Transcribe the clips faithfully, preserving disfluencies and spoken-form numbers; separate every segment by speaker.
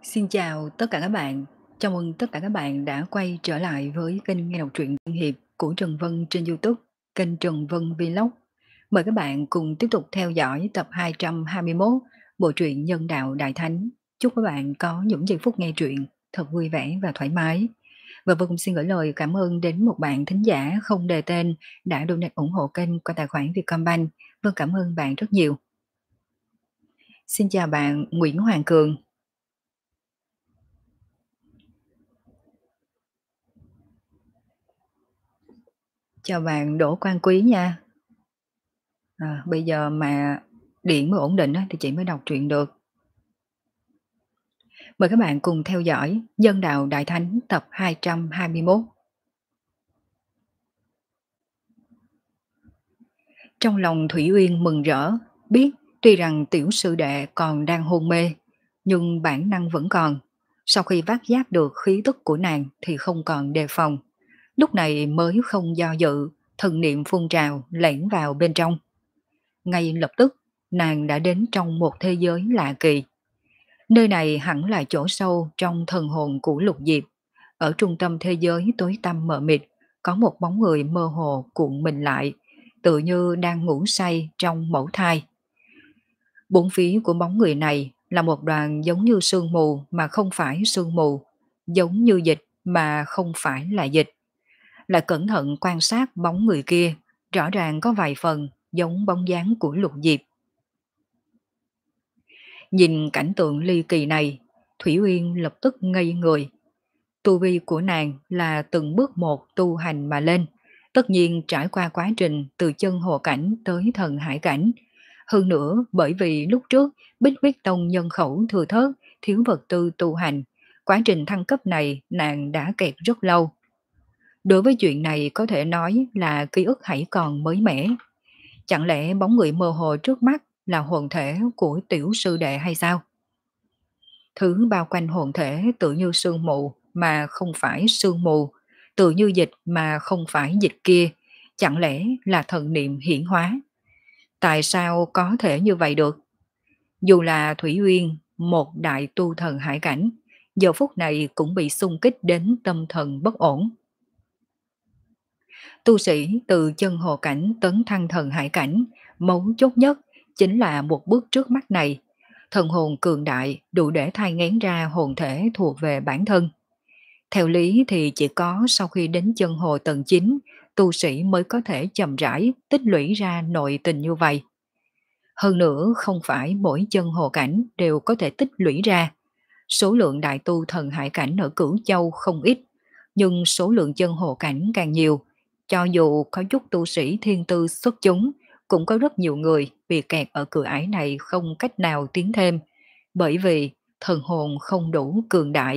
Speaker 1: Xin chào tất cả các bạn. Chào mừng tất cả các bạn đã quay trở lại với kênh nghe đọc truyện Tiên Hiệp của Trần Vân trên YouTube, kênh Trần Vân Vlog. Mời các bạn cùng tiếp tục theo dõi tập hai trăm hai mươi mốt bộ truyện Nhân đạo Đại Thánh. Chúc các bạn có những giây phút nghe truyện thật vui vẻ và thoải mái. Và Vân cũng xin gửi lời cảm ơn đến một bạn thính giả không đề tên đã donate ủng hộ kênh qua tài khoản Vietcombank. Vân cảm ơn bạn rất nhiều. Xin chào bạn Nguyễn Hoàng Cường. Chào bạn Đỗ Quang Quý nha. À, bây giờ mà điện mới ổn định á, thì chị mới đọc truyện được. Mời các bạn cùng theo dõi Dân đạo Đại Thánh tập hai trăm hai mươi mốt. Trong lòng Thủy Uyên mừng rỡ, biết tuy rằng tiểu sư đệ còn đang hôn mê, nhưng bản năng vẫn còn. Sau khi vác giác được khí tức của nàng thì không còn đề phòng. Lúc này mới không do dự, thần niệm phun trào lẻn vào bên trong. Ngay lập tức, nàng đã đến trong một thế giới lạ kỳ. Nơi này hẳn là chỗ sâu trong thần hồn của Lục Diệp. Ở trung tâm thế giới tối tăm mờ mịt, có một bóng người mơ hồ cuộn mình lại, tự như đang ngủ say trong mẫu thai. Bốn phía của bóng người này là một đoàn giống như sương mù mà không phải sương mù, giống như dịch mà không phải là dịch. Lại cẩn thận quan sát bóng người kia, rõ ràng có vài phần giống bóng dáng của Lục Diệp. Nhìn cảnh tượng ly kỳ này, Thủy Uyên lập tức ngây người. Tu vi của nàng là từng bước một tu hành mà lên, tất nhiên trải qua quá trình từ chân hồ cảnh tới thần hải cảnh. Hơn nữa bởi vì lúc trước Bích Huyết Tông nhân khẩu thừa thớt, thiếu vật tư tu hành, quá trình thăng cấp này nàng đã kẹt rất lâu. Đối với chuyện này có thể nói là ký ức hãy còn mới mẻ. Chẳng lẽ bóng người mơ hồ trước mắt là hồn thể của tiểu sư đệ hay sao? Thứ bao quanh hồn thể tự như sương mù mà không phải sương mù, tự như dịch mà không phải dịch kia, chẳng lẽ là thần niệm hiển hóa? Tại sao có thể như vậy được? Dù là Thủy Uyên, một đại tu thần hải cảnh, giờ phút này cũng bị xung kích đến tâm thần bất ổn. Tu sĩ từ chân hồ cảnh tấn thăng thần hải cảnh, mấu chốt nhất chính là một bước trước mắt này. Thần hồn cường đại đủ để thai nghén ra hồn thể thuộc về bản thân. Theo lý thì chỉ có sau khi đến chân hồ tầng chín, tu sĩ mới có thể chậm rãi tích lũy ra nội tình như vậy. Hơn nữa không phải mỗi chân hồ cảnh đều có thể tích lũy ra. Số lượng đại tu thần hải cảnh ở Cửu Châu không ít, nhưng số lượng chân hồ cảnh càng nhiều. Cho dù có chút tu sĩ thiên tư xuất chúng, cũng có rất nhiều người bị kẹt ở cửa ải này không cách nào tiến thêm, bởi vì thần hồn không đủ cường đại.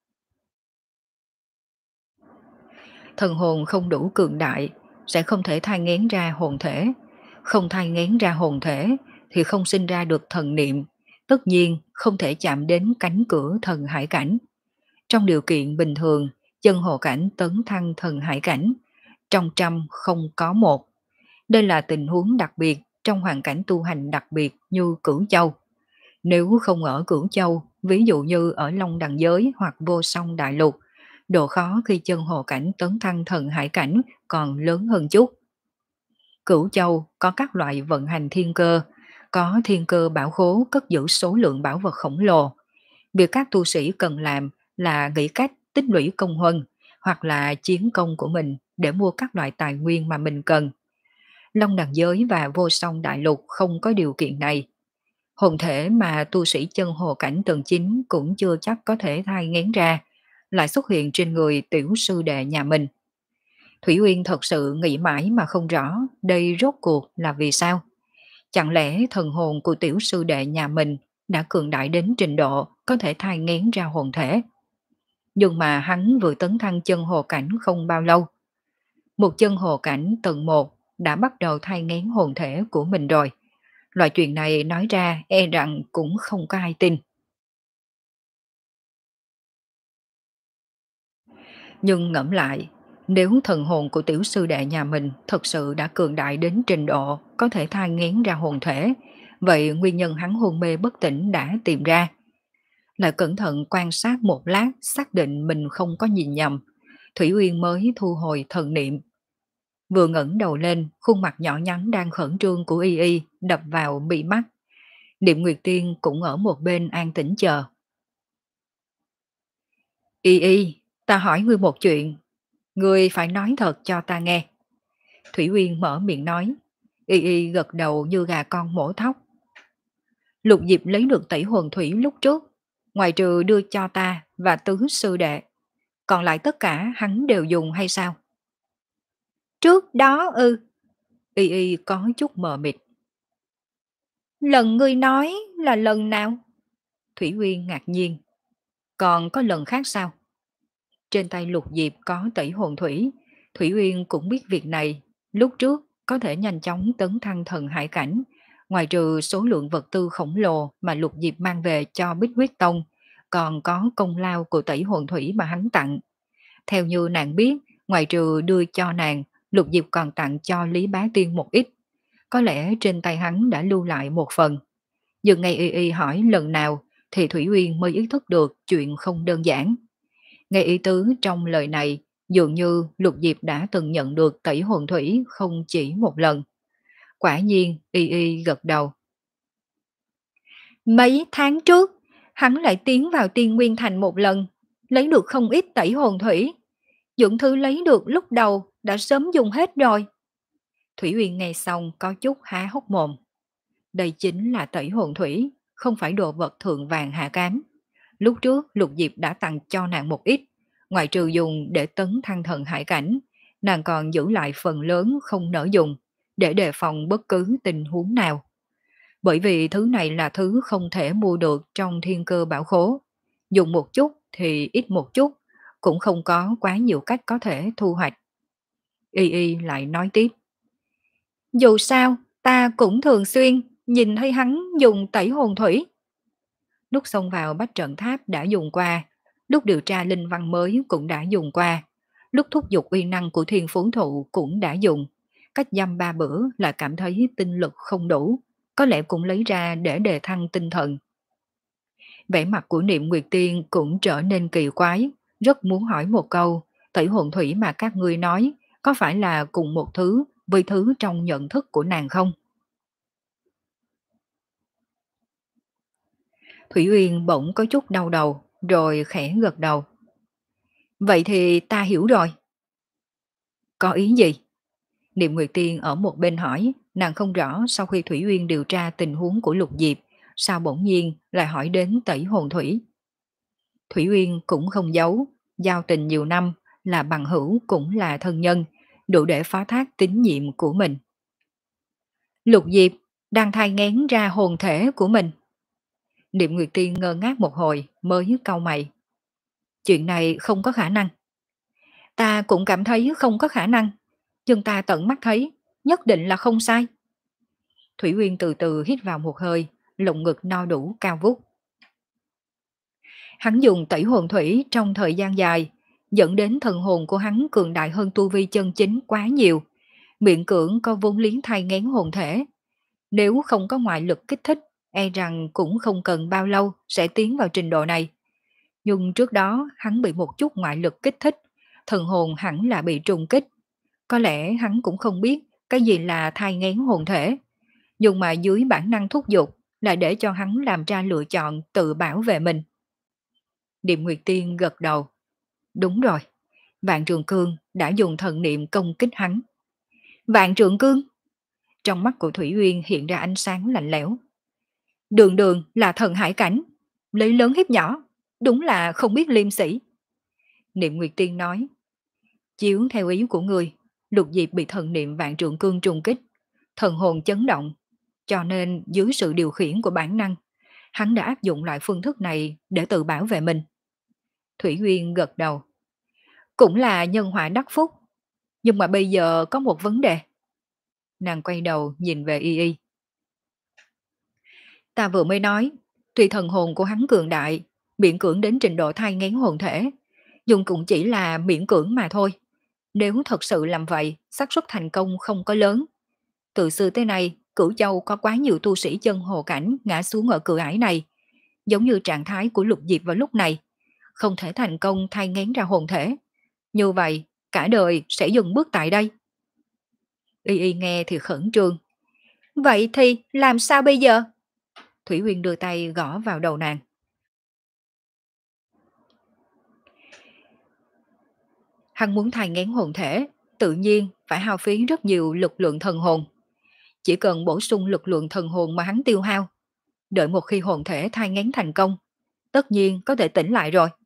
Speaker 1: Thần hồn không đủ cường đại sẽ không thể thai nghén ra hồn thể, không thai nghén ra hồn thể thì không sinh ra được thần niệm, tất nhiên không thể chạm đến cánh cửa thần hải cảnh. Trong điều kiện bình thường, chân hồ cảnh tấn thăng thần hải cảnh, trong trăm không có một. Đây là tình huống đặc biệt trong hoàn cảnh tu hành đặc biệt như Cửu Châu. Nếu không ở Cửu Châu, ví dụ như ở Long Đằng Giới hoặc Vô Song Đại Lục, độ khó khi chân hồ cảnh tấn thăng thần hải cảnh còn lớn hơn chút. Cửu Châu có các loại vận hành thiên cơ, có thiên cơ bảo khố cất giữ số lượng bảo vật khổng lồ. Việc các tu sĩ cần làm là nghĩ cách tích lũy công huân hoặc là chiến công của mình để mua các loại tài nguyên mà mình cần. Long Đằng Giới và Vô Song Đại Lục không có điều kiện này. Hồn thể mà tu sĩ chân hồ cảnh tầng chín cũng chưa chắc có thể thai nghén ra, lại xuất hiện trên người tiểu sư đệ nhà mình. Thủy Uyên thật sự nghĩ mãi mà không rõ đây rốt cuộc là vì sao. Chẳng lẽ thần hồn của tiểu sư đệ nhà mình đã cường đại đến trình độ có thể thai nghén ra hồn thể? Nhưng mà hắn vừa tấn thăng chân hồ cảnh không bao lâu. Một chân hồ cảnh tầng một đã bắt đầu thai nghén hồn thể của mình rồi. Loại chuyện này nói ra e rằng cũng không có ai tin. Nhưng ngẫm lại, nếu thần hồn của tiểu sư đệ nhà mình thật sự đã cường đại đến trình độ có thể thai nghén ra hồn thể, vậy nguyên nhân hắn hôn mê bất tỉnh đã tìm ra. Lại cẩn thận quan sát một lát, xác định mình không có nhìn nhầm, Thủy Uyên mới thu hồi thần niệm. Vừa ngẩng đầu lên, khuôn mặt nhỏ nhắn đang khẩn trương của Y Y đập vào mi mắt. Niệm Nguyệt Tiên cũng ở một bên an tĩnh chờ. Y Y, ta hỏi ngươi một chuyện, ngươi phải nói thật cho ta nghe. Thủy Uyên mở miệng nói. Y Y gật đầu như gà con mổ thóc. Lục Diệp lấy được tẩy hồn thủy lúc trước, ngoài trừ đưa cho ta và tứ sư đệ, còn lại tất cả hắn đều dùng hay sao? Trước đó ư? Y Y có chút mờ mịt. Lần ngươi nói là lần nào? Thủy Uyên ngạc nhiên. Còn có lần khác sao? Trên tay Lục Diệp có tẩy hồn thủy, Thủy Uyên cũng biết việc này, lúc trước có thể nhanh chóng tấn thăng thần hải cảnh, ngoài trừ số lượng vật tư khổng lồ mà Lục Diệp mang về cho Bích Huyết Tông, còn có công lao của tẩy hồn thủy mà hắn tặng. Theo như nàng biết, ngoài trừ đưa cho nàng, Lục Diệp còn tặng cho Lý Bá Tiên một ít. Có lẽ trên tay hắn đã lưu lại một phần. Nhưng ngay Y Y hỏi lần nào thì Thủy Uyên mới ý thức được chuyện không đơn giản. Nghe ý tứ trong lời này, dường như Lục Diệp đã từng nhận được tẩy hồn thủy không chỉ một lần. Quả nhiên, Y Y gật đầu. Mấy tháng trước, hắn lại tiến vào Tiên Nguyên Thành một lần, lấy được không ít tẩy hồn thủy. Những thứ lấy được lúc đầu đã sớm dùng hết rồi. Thủy Uyên nghe xong có chút há hốc mồm. Đây chính là tẩy hồn thủy, không phải đồ vật thượng vàng hạ cám. Lúc trước Lục Diệp đã tặng cho nàng một ít, ngoài trừ dùng để tấn thăng thần hải cảnh, nàng còn giữ lại phần lớn không nỡ dùng, để đề phòng bất cứ tình huống nào. Bởi vì thứ này là thứ không thể mua được trong thiên cơ bảo khố. Dùng một chút thì ít một chút, cũng không có quá nhiều cách có thể thu hoạch. Y Y lại nói tiếp. Dù sao, ta cũng thường xuyên nhìn thấy hắn dùng tẩy hồn thủy. Lúc xông vào Bách Trận Tháp đã dùng qua, lúc điều tra linh văn mới cũng đã dùng qua, lúc thúc giục uy năng của thiên phú thụ cũng đã dùng. Cách dăm ba bữa là cảm thấy tinh lực không đủ, có lẽ cũng lấy ra để đề thăng tinh thần. Vẻ mặt của Niệm Nguyệt Tiên cũng trở nên kỳ quái, rất muốn hỏi một câu, tẩy hồn thủy mà các ngươi nói có phải là cùng một thứ với thứ trong nhận thức của nàng không? Thủy Uyên bỗng có chút đau đầu, rồi khẽ gật đầu. Vậy thì ta hiểu rồi. Có ý gì? Niệm Nguyệt Tiên ở một bên hỏi, nàng không rõ sau khi Thủy Uyên điều tra tình huống của Lục Diệp, sao bỗng nhiên lại hỏi đến tẩy hồn thủy. Thủy Uyên cũng không giấu, giao tình nhiều năm, là bằng hữu cũng là thân nhân, đủ để phá thác tín nhiệm của mình. Lục Diệp đang thai nghén ra hồn thể của mình. Niệm Nguyệt Tiên ngơ ngác một hồi mới cau mày. Chuyện này không có khả năng. Ta cũng cảm thấy không có khả năng, nhưng ta tận mắt thấy, nhất định là không sai. Thủy Uyên từ từ hít vào một hơi, lồng ngực no đủ cao vút. Hắn dùng tẩy hồn thủy trong thời gian dài, dẫn đến thần hồn của hắn cường đại hơn tu vi chân chính quá nhiều, miệng cưỡng có vốn liếng thai nghén hồn thể. Nếu không có ngoại lực kích thích, e rằng cũng không cần bao lâu sẽ tiến vào trình độ này. Nhưng trước đó hắn bị một chút ngoại lực kích thích, thần hồn hẳn là bị trùng kích. Có lẽ hắn cũng không biết cái gì là thai nghén hồn thể, nhưng mà dưới bản năng thúc giục là để cho hắn làm ra lựa chọn tự bảo vệ mình. Điềm Nguyệt Tiên gật đầu. Đúng rồi, Vạn Trường Cương đã dùng thần niệm công kích hắn. Vạn Trường Cương? Trong mắt của Thủy Uyên hiện ra ánh sáng lạnh lẽo. Đường đường là thần hải cảnh, lấy lớn hiếp nhỏ, đúng là không biết liêm sỉ. Niệm Nguyệt Tiên nói, chiếu theo ý của người, Lục Diệp bị thần niệm Vạn Trượng Cương trùng kích, thần hồn chấn động, cho nên dưới sự điều khiển của bản năng, hắn đã áp dụng lại phương thức này để tự bảo vệ mình. Thủy Uyên gật đầu. Cũng là nhân họa đắc phúc, nhưng mà bây giờ có một vấn đề. Nàng quay đầu nhìn về Y Y. Ta vừa mới nói, tuy thần hồn của hắn cường đại, miễn cưỡng đến trình độ thai nghén hồn thể, nhưng cũng chỉ là miễn cưỡng mà thôi. Nếu thật sự làm vậy, xác suất thành công không có lớn. Từ xưa tới nay, Cửu Châu có quá nhiều tu sĩ chân hồ cảnh ngã xuống ở cửa ải này. giống như trạng thái của Lục Diệp vào lúc này, không thể thành công thai nghén ra hồn thể. Như vậy, cả đời sẽ dừng bước tại đây. Y Y nghe thì khẩn trương. Vậy thì làm sao bây giờ? Thủy Uyên đưa tay gõ vào đầu nàng. Hắn muốn thai nghén hồn thể, tự nhiên phải hao phí rất nhiều lực lượng thần hồn. Chỉ cần bổ sung lực lượng thần hồn mà hắn tiêu hao, đợi một khi hồn thể thai nghén thành công, tất nhiên có thể tỉnh lại rồi.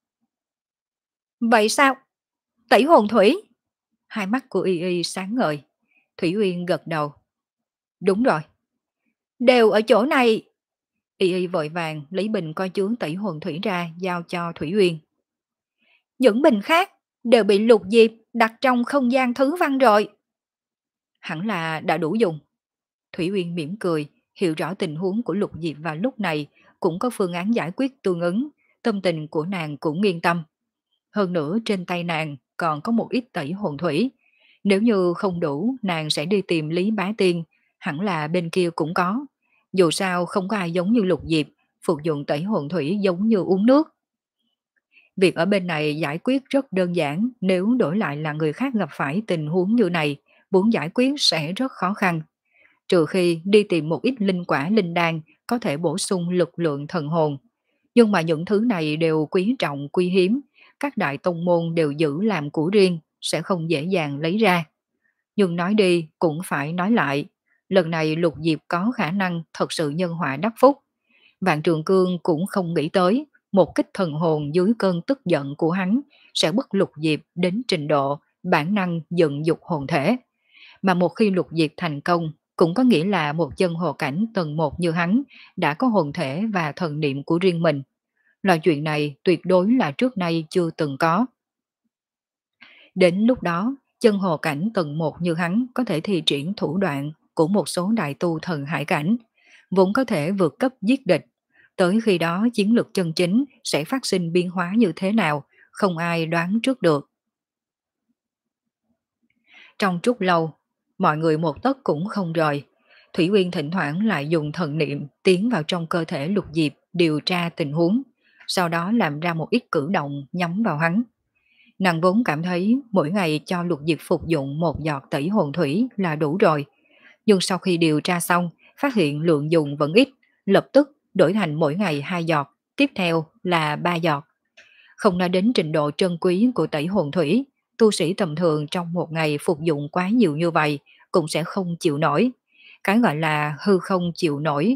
Speaker 1: Vậy sao? Tẩy hồn thủy? Hai mắt của Y Y sáng ngời. Thủy Uyên gật đầu. Đúng rồi. Đều ở chỗ này. Y Y vội vàng lấy bình coi chướng tẩy hồn thủy ra giao cho Thủy Uyên. Những bình khác đều bị Lục Diệp đặt trong không gian thứ văn rồi. Hẳn là đã đủ dùng. Thủy Uyên mỉm cười, hiểu rõ tình huống của Lục Diệp vào lúc này, cũng có phương án giải quyết tương ứng, tâm tình của nàng cũng yên tâm. Hơn nữa trên tay nàng còn có một ít tẩy hồn thủy. Nếu như không đủ, nàng sẽ đi tìm Lý Bá Tiên, hẳn là bên kia cũng có. Dù sao không có ai giống như Lục Diệp, phục dụng tẩy hồn thủy giống như uống nước. Việc ở bên này giải quyết rất đơn giản, nếu đổi lại là người khác gặp phải tình huống như này, muốn giải quyết sẽ rất khó khăn. Trừ khi đi tìm một ít linh quả linh đan có thể bổ sung lực lượng thần hồn. Nhưng mà những thứ này đều quý trọng quý hiếm, các đại tông môn đều giữ làm của riêng, sẽ không dễ dàng lấy ra. Nhưng nói đi cũng phải nói lại, lần này Lục Diệp có khả năng thật sự nhân họa đắc phúc. Vạn Trường Cương cũng không nghĩ tới, một kích thần hồn dưới cơn tức giận của hắn sẽ bức Lục Diệp đến trình độ bản năng giận dục hồn thể. Mà một khi Lục Diệp thành công, cũng có nghĩa là một chân hồ cảnh tầng một như hắn đã có hồn thể và thần niệm của riêng mình. Loại chuyện này tuyệt đối là trước nay chưa từng có. Đến lúc đó, chân hồ cảnh tầng một như hắn có thể thi triển thủ đoạn của một số đại tu thần hải cảnh, vốn có thể vượt cấp giết địch. Tới khi đó chiến lược chân chính sẽ phát sinh biến hóa như thế nào, không ai đoán trước được. Trong chút lâu, mọi người một tấc cũng không rời. Thủy Uyên thỉnh thoảng lại dùng thần niệm tiến vào trong cơ thể Lục Diệp điều tra tình huống, sau đó làm ra một ít cử động nhắm vào hắn. Nàng vốn cảm thấy mỗi ngày cho Lục Diệp phục dụng một giọt tẩy hồn thủy là đủ rồi. Nhưng sau khi điều tra xong, phát hiện lượng dùng vẫn ít, lập tức đổi thành mỗi ngày hai giọt, tiếp theo là ba giọt. Không nói đến trình độ trân quý của tẩy hồn thủy, tu sĩ tầm thường trong một ngày phục dụng quá nhiều như vậy cũng sẽ không chịu nổi. Cái gọi là hư không chịu nổi.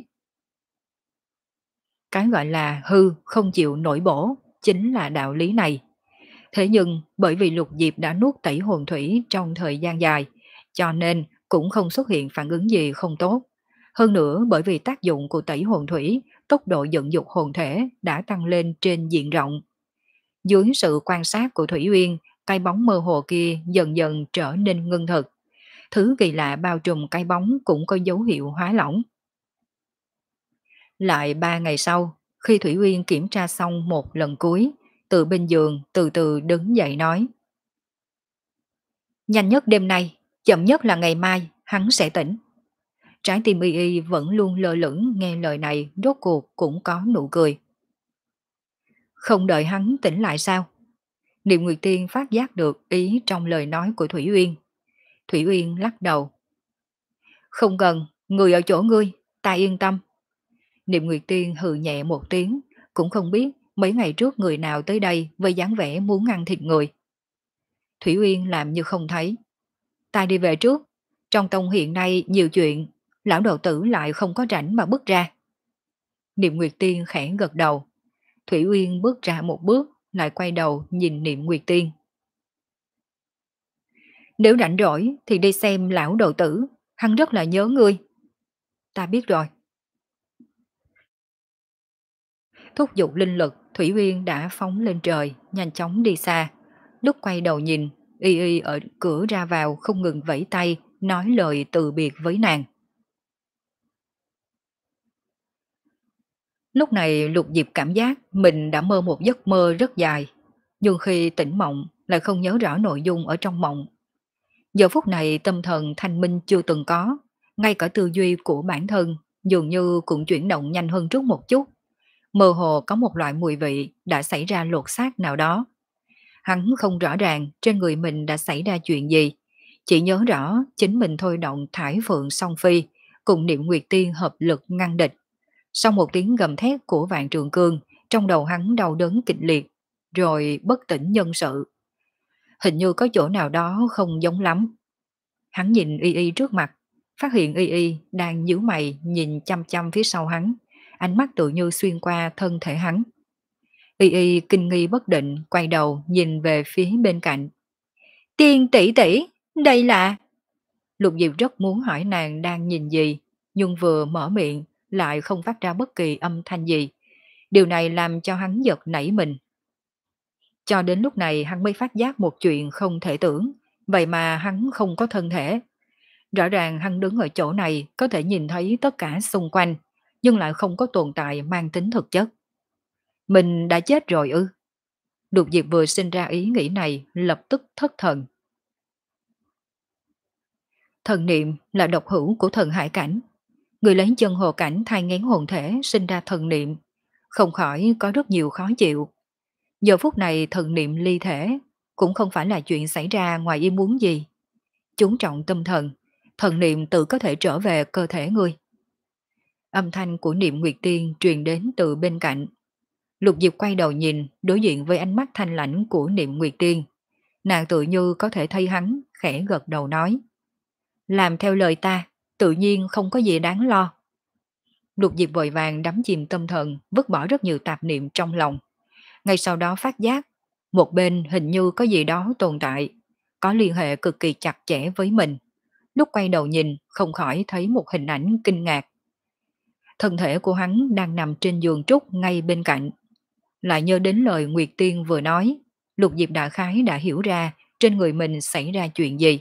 Speaker 1: Cái gọi là hư không chịu nổi bổ, chính là đạo lý này. Thế nhưng bởi vì Lục Diệp đã nuốt tẩy hồn thủy trong thời gian dài, cho nên cũng không xuất hiện phản ứng gì không tốt. Hơn nữa bởi vì tác dụng của tẩy hồn thủy, tốc độ dẫn dục hồn thể đã tăng lên trên diện rộng. Dưới sự quan sát của Thủy Uyên, cái bóng mơ hồ kia dần dần trở nên ngưng thực. Thứ kỳ lạ bao trùm cái bóng cũng có dấu hiệu hóa lỏng. Lại ba ngày sau, khi Thủy Uyên kiểm tra xong một lần cuối, từ bên giường từ từ đứng dậy nói. Nhanh nhất đêm nay, chậm nhất là ngày mai, hắn sẽ tỉnh. Trái tim Y Y vẫn luôn lơ lửng nghe lời này, rốt cuộc cũng có nụ cười. Không đợi hắn tỉnh lại sao? Niệm Nguyệt Tiên phát giác được ý trong lời nói của Thủy Uyên. Thủy Uyên lắc đầu. Không cần, người ở chỗ ngươi, ta yên tâm. Niệm Nguyệt Tiên hừ nhẹ một tiếng, cũng không biết mấy ngày trước người nào tới đây với dáng vẻ muốn ăn thịt người. Thủy Uyên làm như không thấy. Ta đi về trước, trong tông hiện nay nhiều chuyện, lão đầu tử lại không có rảnh mà bước ra. Niệm Nguyệt Tiên khẽ gật đầu. Thủy Uyên bước ra một bước, lại quay đầu nhìn Niệm Nguyệt Tiên. Nếu rảnh rỗi thì đi xem lão đầu tử, hắn rất là nhớ ngươi. Ta biết rồi. Thúc giục linh lực, Thủy Uyên đã phóng lên trời, nhanh chóng đi xa. Lúc quay đầu nhìn, Y Y ở cửa ra vào không ngừng vẫy tay, nói lời từ biệt với nàng. Lúc này Lục Diệp cảm giác mình đã mơ một giấc mơ rất dài, nhưng khi tỉnh mộng lại không nhớ rõ nội dung ở trong mộng. Giờ phút này tâm thần thanh minh chưa từng có, ngay cả tư duy của bản thân dường như cũng chuyển động nhanh hơn trước một chút. Mơ hồ có một loại mùi vị đã xảy ra lột xác nào đó. Hắn không rõ ràng trên người mình đã xảy ra chuyện gì, chỉ nhớ rõ chính mình thôi động thải phượng song phi, cùng niệm nguyệt tiên hợp lực ngăn địch. Sau một tiếng gầm thét của vạn trường cương, trong đầu hắn đau đớn kịch liệt, rồi bất tỉnh nhân sự. Hình như có chỗ nào đó không giống lắm. Hắn nhìn Y Y trước mặt, phát hiện Y Y đang nhíu mày nhìn chăm chăm phía sau hắn, ánh mắt tự như xuyên qua thân thể hắn. Y Y kinh nghi bất định, quay đầu nhìn về phía bên cạnh. Tiên tỷ tỷ, đây là... Lục Diệp rất muốn hỏi nàng đang nhìn gì, nhưng vừa mở miệng lại không phát ra bất kỳ âm thanh gì. Điều này làm cho hắn giật nảy mình. Cho đến lúc này hắn mới phát giác một chuyện không thể tưởng, vậy mà hắn không có thân thể. Rõ ràng hắn đứng ở chỗ này có thể nhìn thấy tất cả xung quanh, nhưng lại không có tồn tại mang tính thực chất. Mình đã chết rồi ư? Lục Diệp vừa sinh ra ý nghĩ này lập tức thất thần. Thần niệm là độc hữu của thần hải cảnh. Người lấy chân hồ cảnh thai nghén hồn thể sinh ra thần niệm, không khỏi có rất nhiều khó chịu. Giờ phút này thần niệm ly thể cũng không phải là chuyện xảy ra ngoài ý muốn gì. Chú trọng tâm thần, thần niệm tự có thể trở về cơ thể người. Âm thanh của niệm Nguyệt Tiên truyền đến từ bên cạnh. Lục Diệp quay đầu nhìn, đối diện với ánh mắt thanh lãnh của niệm Nguyệt Tiên. Nàng tự như có thể thấy hắn, khẽ gật đầu nói. Làm theo lời ta, tự nhiên không có gì đáng lo. Lục Diệp vội vàng đắm chìm tâm thần, vứt bỏ rất nhiều tạp niệm trong lòng. Ngay sau đó phát giác, một bên hình như có gì đó tồn tại, có liên hệ cực kỳ chặt chẽ với mình. Lúc quay đầu nhìn, không khỏi thấy một hình ảnh kinh ngạc. Thân thể của hắn đang nằm trên giường trúc ngay bên cạnh. Lại nhớ đến lời Nguyệt Tiên vừa nói, Lục Diệp đại khái đã hiểu ra trên người mình xảy ra chuyện gì.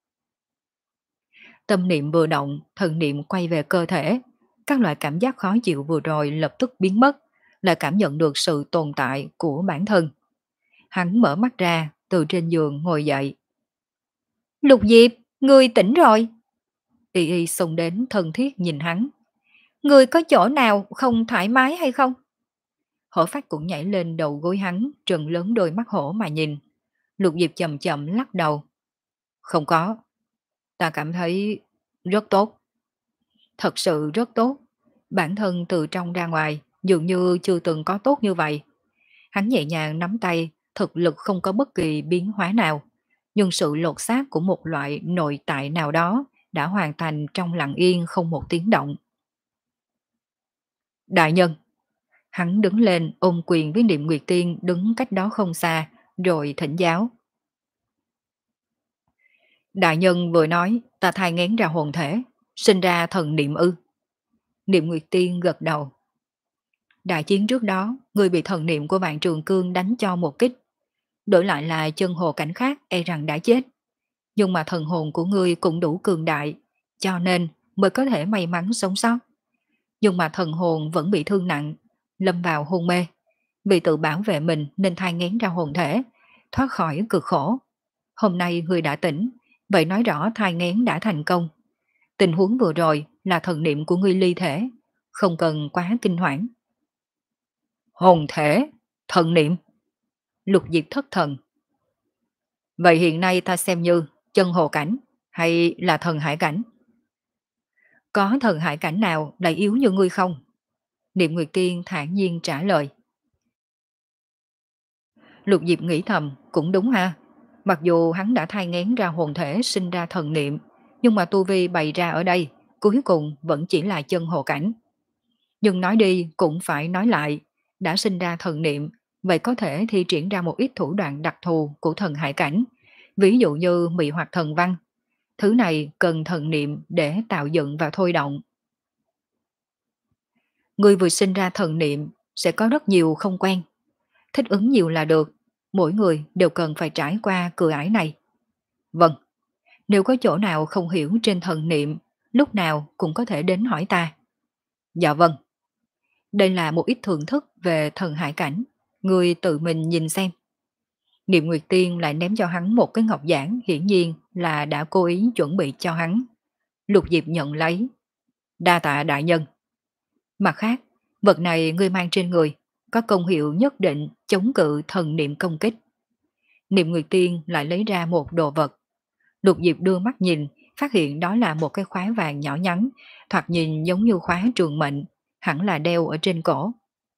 Speaker 1: Tâm niệm vừa động, thần niệm quay về cơ thể. Các loại cảm giác khó chịu vừa rồi lập tức biến mất, lại cảm nhận được sự tồn tại của bản thân. Hắn mở mắt ra, từ trên giường ngồi dậy. Lục Diệp, ngươi tỉnh rồi. Y Y xông đến thân thiết nhìn hắn. Ngươi có chỗ nào không thoải mái hay không? Hổ Phách cũng nhảy lên đầu gối hắn, trừng lớn đôi mắt hổ mà nhìn. Lục Diệp chậm chậm lắc đầu. Không có. Ta cảm thấy rất tốt. Thật sự rất tốt. Bản thân từ trong ra ngoài dường như chưa từng có tốt như vậy. Hắn nhẹ nhàng nắm tay, thực lực không có bất kỳ biến hóa nào. Nhưng sự lột xác của một loại nội tại nào đó đã hoàn thành trong lặng yên không một tiếng động. Đại nhân! Hắn đứng lên ôm quyền với Niệm Nguyệt Tiên đứng cách đó không xa, rồi thỉnh giáo. Đại nhân vừa nói ta thai nghén ra hồn thể, sinh ra thần niệm ư. Niệm Nguyệt Tiên gật đầu. Đại chiến trước đó, người bị thần niệm của Vạn Trường Cương đánh cho một kích. Đổi lại là chân hồ cảnh khác e rằng đã chết. Nhưng mà thần hồn của ngươi cũng đủ cường đại, cho nên mới có thể may mắn sống sót. Nhưng mà thần hồn vẫn bị thương nặng, lâm vào hôn mê. Vì tự bảo vệ mình nên thai nghén ra hồn thể, thoát khỏi cực khổ. Hôm nay ngươi đã tỉnh, vậy nói rõ thai nghén đã thành công. Tình huống vừa rồi là thần niệm của ngươi ly thể, không cần quá kinh hoảng. Hồn thể, thần niệm. Lục Diệp thất thần. Vậy hiện nay ta xem như chân hồ cảnh hay là thần hải cảnh? Có thần hải cảnh nào lại yếu như ngươi không? Niệm Nguyệt Tiên thản nhiên trả lời. Lục Diệp nghĩ thầm, cũng đúng ha. Mặc dù hắn đã thai nghén ra hồn thể sinh ra thần niệm, nhưng mà tu vi bày ra ở đây, cuối cùng vẫn chỉ là chân hồ cảnh. Nhưng nói đi cũng phải nói lại, đã sinh ra thần niệm, vậy có thể thi triển ra một ít thủ đoạn đặc thù của thần hải cảnh, ví dụ như mị hoặc thần văn. Thứ này cần thần niệm để tạo dựng và thôi động. Người vừa sinh ra thần niệm sẽ có rất nhiều không quen. Thích ứng nhiều là được, mỗi người đều cần phải trải qua cửa ải này. Vâng, nếu có chỗ nào không hiểu trên thần niệm, lúc nào cũng có thể đến hỏi ta. Dạ vâng. Đây là một ít thưởng thức về thần hải cảnh, người tự mình nhìn xem. Niệm Nguyệt Tiên lại ném cho hắn một cái ngọc giản, hiển nhiên là đã cố ý chuẩn bị cho hắn. Lục Diệp nhận lấy. Đa tạ đại nhân. Mặt khác, Vật này ngươi mang trên người, có công hiệu nhất định chống cự thần niệm công kích. Niệm Nguyệt Tiên lại lấy ra một đồ vật. Lục Diệp đưa mắt nhìn, phát hiện đó là một cái khóa vàng nhỏ nhắn, thoạt nhìn giống như khóa trường mệnh, hẳn là đeo ở trên cổ.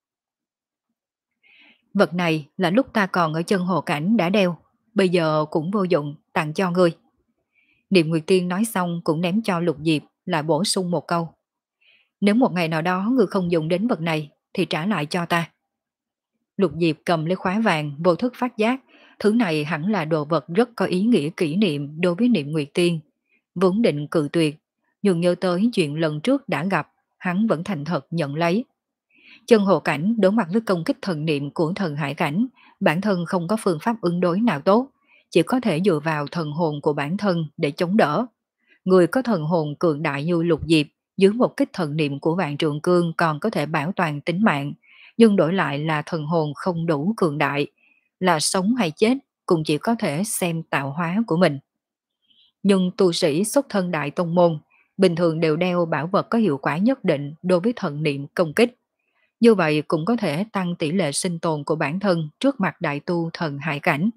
Speaker 1: Vật này là lúc ta còn ở chân hồ cảnh đã đeo, bây giờ cũng vô dụng, tặng cho ngươi. Niệm Nguyệt Tiên nói xong cũng ném cho Lục Diệp, lại bổ sung một câu. Nếu một ngày nào đó ngươi không dùng đến vật này, thì trả lại cho ta. Lục Diệp cầm lấy khóa vàng, vô thức phát giác, thứ này hẳn là đồ vật rất có ý nghĩa kỷ niệm đối với Niệm Nguyệt Tiên. Vốn định cự tuyệt, nhưng nhớ tới chuyện lần trước đã gặp, hắn vẫn thành thật nhận lấy. Chân hồ cảnh đối mặt với công kích thần niệm của thần hải cảnh, bản thân không có phương pháp ứng đối nào tốt, chỉ có thể dựa vào thần hồn của bản thân để chống đỡ. Người có thần hồn cường đại như Lục Diệp, dưới một kích thần niệm của Vạn Trượng Cương còn có thể bảo toàn tính mạng, nhưng đổi lại là thần hồn không đủ cường đại, là sống hay chết cũng chỉ có thể xem tạo hóa của mình. Nhưng tu sĩ xuất thân đại tông môn, bình thường đều đeo bảo vật có hiệu quả nhất định đối với thần niệm công kích. Như vậy cũng có thể tăng tỷ lệ sinh tồn của bản thân trước mặt đại tu thần hải cảnh.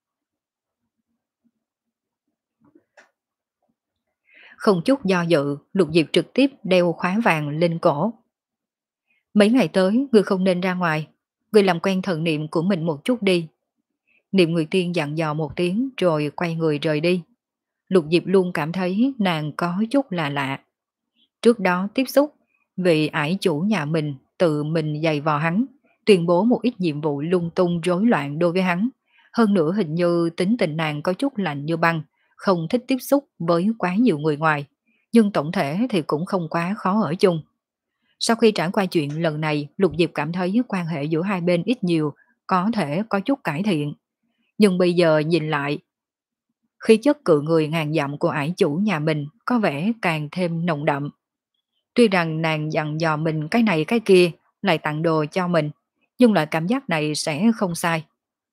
Speaker 1: Không chút do dự, Lục Diệp trực tiếp đeo khóa vàng lên cổ. Mấy ngày tới, ngươi không nên ra ngoài, ngươi làm quen thần niệm của mình một chút đi. Niệm Nguyệt Tiên dặn dò một tiếng rồi quay người rời đi. Lục Diệp luôn cảm thấy nàng có chút là lạ. Trước đó tiếp xúc, vị ải chủ nhà mình tự mình giày vò hắn, tuyên bố một ít nhiệm vụ lung tung rối loạn đối với hắn. Hơn nữa hình như tính tình nàng có chút lạnh như băng, không thích tiếp xúc với quá nhiều người ngoài. Nhưng tổng thể thì cũng không quá khó ở chung. Sau khi trải qua chuyện lần này, Lục Diệp cảm thấy quan hệ giữa hai bên ít nhiều có thể có chút cải thiện. Nhưng bây giờ nhìn lại, khí chất cự người ngàn dặm của ải chủ nhà mình có vẻ càng thêm nồng đậm. Tuy rằng nàng dặn dò mình cái này cái kia, lại tặng đồ cho mình, nhưng loại cảm giác này sẽ không sai.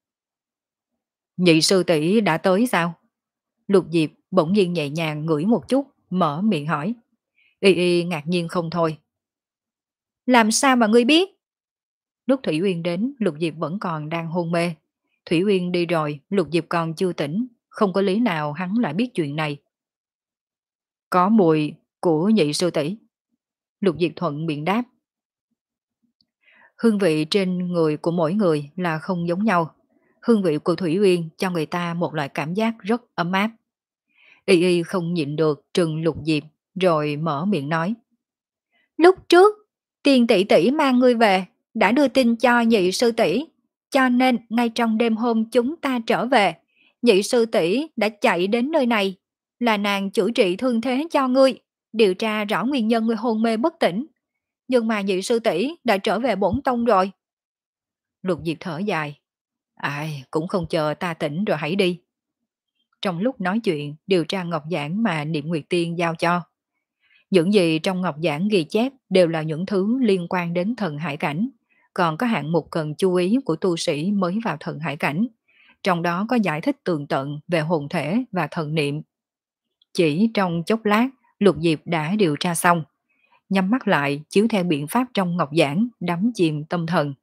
Speaker 1: Nhị sư tỷ đã tới sao? Lục Diệp bỗng nhiên nhẹ nhàng ngửi một chút, mở miệng hỏi. Y y ngạc nhiên không thôi. Làm sao mà ngươi biết? Lúc Thủy Uyên đến, Lục Diệp vẫn còn đang hôn mê. Thủy Uyên đi rồi, Lục Diệp còn chưa tỉnh, không có lý nào hắn lại biết chuyện này. Có mùi của nhị sư tỷ. Lục Diệp thuận miệng đáp. Hương vị trên người của mỗi người là không giống nhau. Hương vị của Thủy Uyên cho người ta một loại cảm giác rất ấm áp. Y y không nhịn được trừng Lục Diệp, rồi mở miệng nói. Lúc trước, tiền tỷ tỷ mang ngươi về, đã đưa tin cho nhị sư tỷ, cho nên ngay trong đêm hôm chúng ta trở về, nhị sư tỷ đã chạy đến nơi này, là nàng chữa trị thương thế cho ngươi, điều tra rõ nguyên nhân ngươi hôn mê bất tỉnh. Nhưng mà nhị sư tỷ đã trở về bổn tông rồi. Lục Diệp thở dài. Ai, cũng không chờ ta tỉnh rồi hãy đi. Trong lúc nói chuyện, điều tra ngọc giảng mà Niệm Nguyệt Tiên giao cho. Những gì trong ngọc giảng ghi chép đều là những thứ liên quan đến thần hải cảnh, còn có hạng mục cần chú ý của tu sĩ mới vào thần hải cảnh. Trong đó có giải thích tường tận về hồn thể và thần niệm. Chỉ trong chốc lát, Lục Diệp đã điều tra xong. Nhắm mắt lại, chiếu theo biện pháp trong ngọc giảng, đắm chìm tâm thần.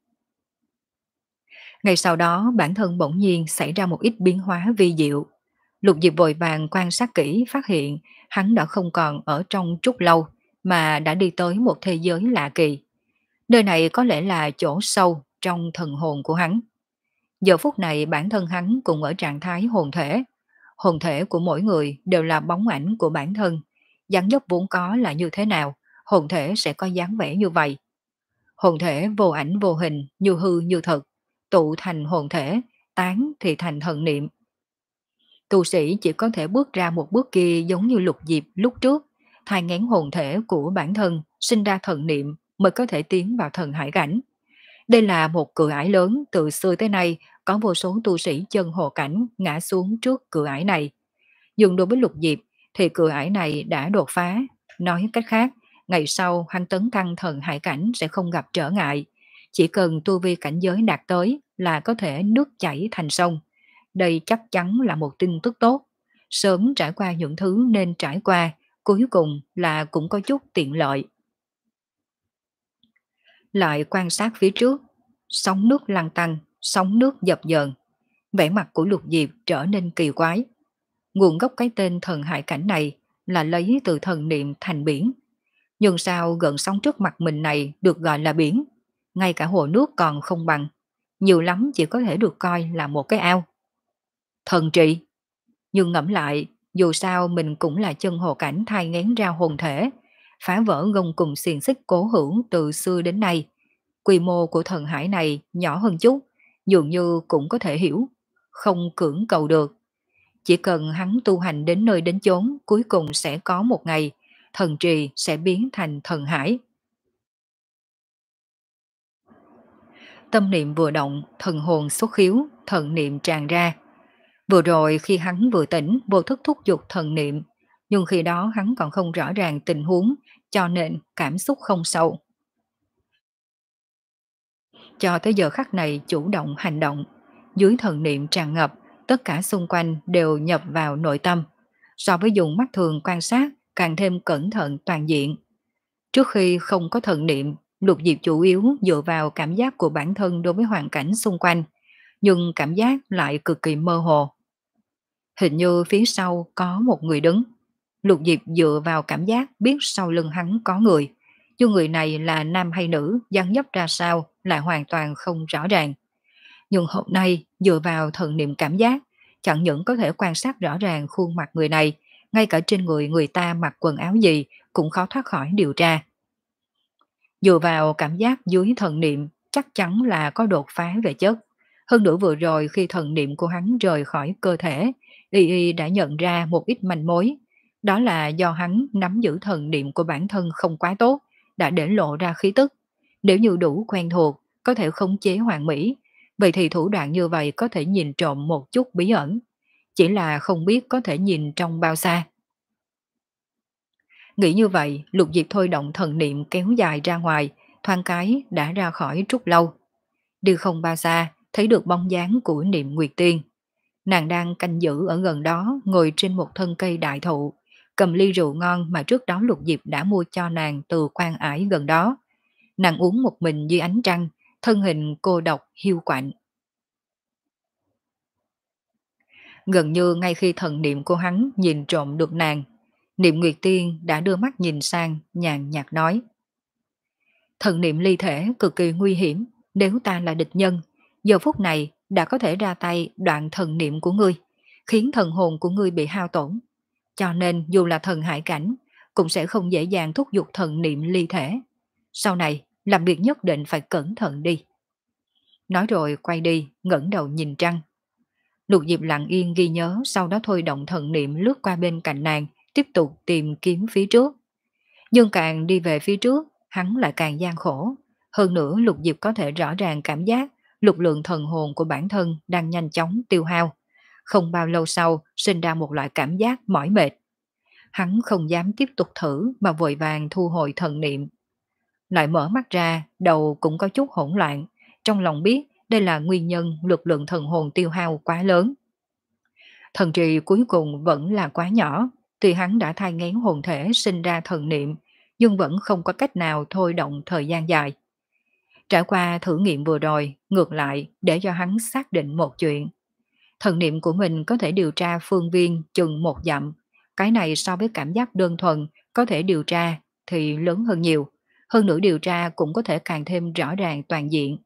Speaker 1: Ngày sau đó, bản thân bỗng nhiên xảy ra một ít biến hóa vi diệu. Lục Diệp vội vàng quan sát kỹ, phát hiện hắn đã không còn ở trong Trúc Lâu, mà đã đi tới một thế giới lạ kỳ. Nơi này có lẽ là chỗ sâu trong thần hồn của hắn. Giờ phút này bản thân hắn cũng ở trạng thái hồn thể. Hồn thể của mỗi người đều là bóng ảnh của bản thân. Dáng dấp vốn có là như thế nào, hồn thể sẽ có dáng vẻ như vậy. Hồn thể vô ảnh vô hình, như hư như thật, tụ thành hồn thể, tán thì thành thần niệm. Tu sĩ chỉ có thể bước ra một bước kia giống như Lục Diệp lúc trước, thai ngén hồn thể của bản thân, sinh ra thần niệm mới có thể tiến vào thần hải cảnh. Đây là một cửa ải lớn, từ xưa tới nay có vô số tu sĩ chân hồ cảnh ngã xuống trước cửa ải này. Nhưng đối với Lục Diệp thì cửa ải này đã đột phá. Nói cách khác, ngày sau hắn tấn thăng thần hải cảnh sẽ không gặp trở ngại. Chỉ cần tu vi cảnh giới đạt tới là có thể nước chảy thành sông. Đây chắc chắn là một tin tức tốt. Sớm trải qua những thứ nên trải qua, cuối cùng là cũng có chút tiện lợi. lại quan sát phía trước, sóng nước lăn tăn, sóng nước dập dờn, vẻ mặt của Lục Diệp trở nên kỳ quái. Nguồn gốc cái tên thần hải cảnh này là lấy từ thần niệm thành biển. Nhưng sao gần sóng trước mặt mình này được gọi là biển? Ngay cả hồ nước còn không bằng. Nhiều lắm chỉ có thể được coi là một cái ao. Thần trị. Nhưng ngẫm lại, dù sao mình cũng là chân hồ cảnh thai nghén ra hồn thể, phá vỡ gông cùng xiềng xích cố hữu từ xưa đến nay. Quy mô của thần hải này nhỏ hơn chút, dường như cũng có thể hiểu. Không cưỡng cầu được. Chỉ cần hắn tu hành đến nơi đến chốn, cuối cùng sẽ có một ngày, thần trì sẽ biến thành thần hải. Tâm niệm vừa động, thần hồn xuất khiếu, thần niệm tràn ra. Vừa rồi khi hắn vừa tỉnh, vô thức thúc giục thần niệm, nhưng khi đó hắn còn không rõ ràng tình huống, cho nên cảm xúc không sâu. Cho tới giờ khắc này chủ động hành động, dưới thần niệm tràn ngập, tất cả xung quanh đều nhập vào nội tâm. So với dùng mắt thường quan sát, càng thêm cẩn thận toàn diện. Trước khi không có thần niệm, Lục Diệp chủ yếu dựa vào cảm giác của bản thân đối với hoàn cảnh xung quanh, nhưng cảm giác lại cực kỳ mơ hồ. Hình như phía sau có một người đứng. Lục Diệp dựa vào cảm giác biết sau lưng hắn có người, nhưng người này là nam hay nữ, dáng dấp ra sao lại hoàn toàn không rõ ràng. Nhưng hôm nay dựa vào thần niệm cảm giác, chẳng những có thể quan sát rõ ràng khuôn mặt người này, ngay cả trên người người ta mặc quần áo gì cũng khó thoát khỏi điều tra. Dựa vào cảm giác dưới thần niệm chắc chắn là có đột phá về chất. Hơn nữa vừa rồi khi thần niệm của hắn rời khỏi cơ thể, Y Y đã nhận ra một ít manh mối. Đó là do hắn nắm giữ thần niệm của bản thân không quá tốt, đã để lộ ra khí tức. Nếu như đủ quen thuộc, có thể khống chế hoàn mỹ, vậy thì thủ đoạn như vậy có thể nhìn trộm một chút bí ẩn. Chỉ là không biết có thể nhìn trong bao xa. Nghĩ như vậy, Lục Diệp thôi động thần niệm kéo dài ra ngoài, thoáng cái đã ra khỏi Trúc Lâu. Đi không bao xa, thấy được bóng dáng của Niệm Nguyệt Tiên. Nàng đang canh giữ ở gần đó, ngồi trên một thân cây đại thụ, cầm ly rượu ngon mà trước đó Lục Diệp đã mua cho nàng từ quan ải gần đó. Nàng uống một mình dưới ánh trăng, thân hình cô độc hiu quạnh. Gần như ngay khi thần niệm của hắn nhìn trộm được nàng, Niệm Nguyệt Tiên đã đưa mắt nhìn sang, nhàn nhạt nói. Thần niệm ly thể cực kỳ nguy hiểm, nếu ta là địch nhân, giờ phút này đã có thể ra tay đoạn thần niệm của ngươi, khiến thần hồn của ngươi bị hao tổn. Cho nên dù là thần hải cảnh, cũng sẽ không dễ dàng thúc giục thần niệm ly thể. Sau này, làm việc nhất định phải cẩn thận đi. Nói rồi quay đi, ngẩng đầu nhìn trăng. Lục Diệp lặng yên ghi nhớ, sau đó thôi động thần niệm lướt qua bên cạnh nàng, tiếp tục tìm kiếm phía trước. Nhưng càng đi về phía trước, hắn lại càng gian khổ. Hơn nữa Lục Diệp có thể rõ ràng cảm giác lực lượng thần hồn của bản thân đang nhanh chóng tiêu hao. Không bao lâu sau, sinh ra một loại cảm giác mỏi mệt. Hắn không dám tiếp tục thử mà vội vàng thu hồi thần niệm. Lại mở mắt ra, đầu cũng có chút hỗn loạn. Trong lòng biết đây là nguyên nhân lực lượng thần hồn tiêu hao quá lớn. Thần trì cuối cùng vẫn là quá nhỏ, tuy hắn đã thai nghén hồn thể sinh ra thần niệm, nhưng vẫn không có cách nào thôi động thời gian dài. Trải qua thử nghiệm vừa rồi, ngược lại để cho hắn xác định một chuyện. Thần niệm của mình có thể điều tra phương viên chừng một dặm, cái này so với cảm giác đơn thuần có thể điều tra thì lớn hơn nhiều, hơn nữa điều tra cũng có thể càng thêm rõ ràng toàn diện.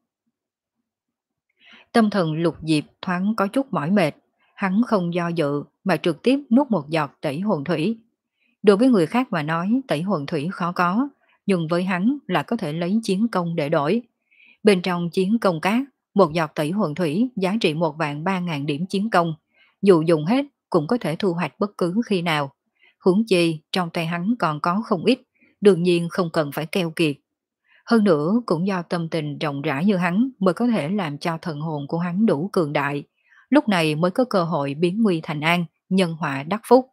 Speaker 1: Tâm thần Lục Diệp thoáng có chút mỏi mệt, hắn không do dự mà trực tiếp nuốt một giọt tẩy hồn thủy. Đối với người khác mà nói tẩy hồn thủy khó có, nhưng với hắn là có thể lấy chiến công để đổi. Bên trong chiến công cát, một giọt tẩy hồn thủy giá trị một vạn ba ngàn điểm chiến công, dù dùng hết cũng có thể thu hoạch bất cứ khi nào. Huống chi trong tay hắn còn có không ít, đương nhiên không cần phải keo kiệt. Hơn nữa cũng do tâm tình rộng rãi như hắn mới có thể làm cho thần hồn của hắn đủ cường đại, lúc này mới có cơ hội biến nguy thành an, nhân họa đắc phúc.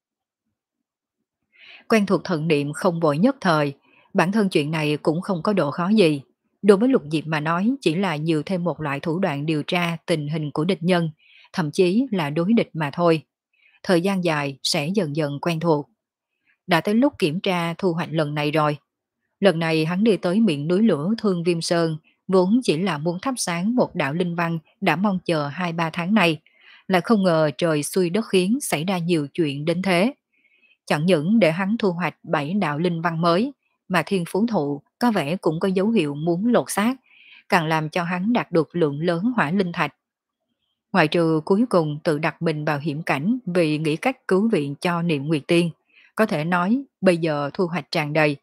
Speaker 1: Quen thuộc thần niệm không vội nhất thời, bản thân chuyện này cũng không có độ khó gì. Đối với Lục Diệp mà nói chỉ là nhiều thêm một loại thủ đoạn điều tra tình hình của địch nhân, thậm chí là đối địch mà thôi. Thời gian dài sẽ dần dần quen thuộc. Đã tới lúc kiểm tra thu hoạch lần này rồi. Lần này hắn đi tới miệng núi lửa Thương Viêm Sơn, vốn chỉ là muốn thắp sáng một đạo linh văn đã mong chờ hai ba tháng nay, lại không ngờ trời xui đất khiến xảy ra nhiều chuyện đến thế. Chẳng những để hắn thu hoạch bảy đạo linh văn mới, mà thiên phú thụ có vẻ cũng có dấu hiệu muốn lột xác, càng làm cho hắn đạt được lượng lớn hỏa linh thạch. Ngoại trừ cuối cùng tự đặt mình vào hiểm cảnh vì nghĩ cách cứu viện cho Niệm Nguyệt Tiên, có thể nói bây giờ thu hoạch tràn đầy.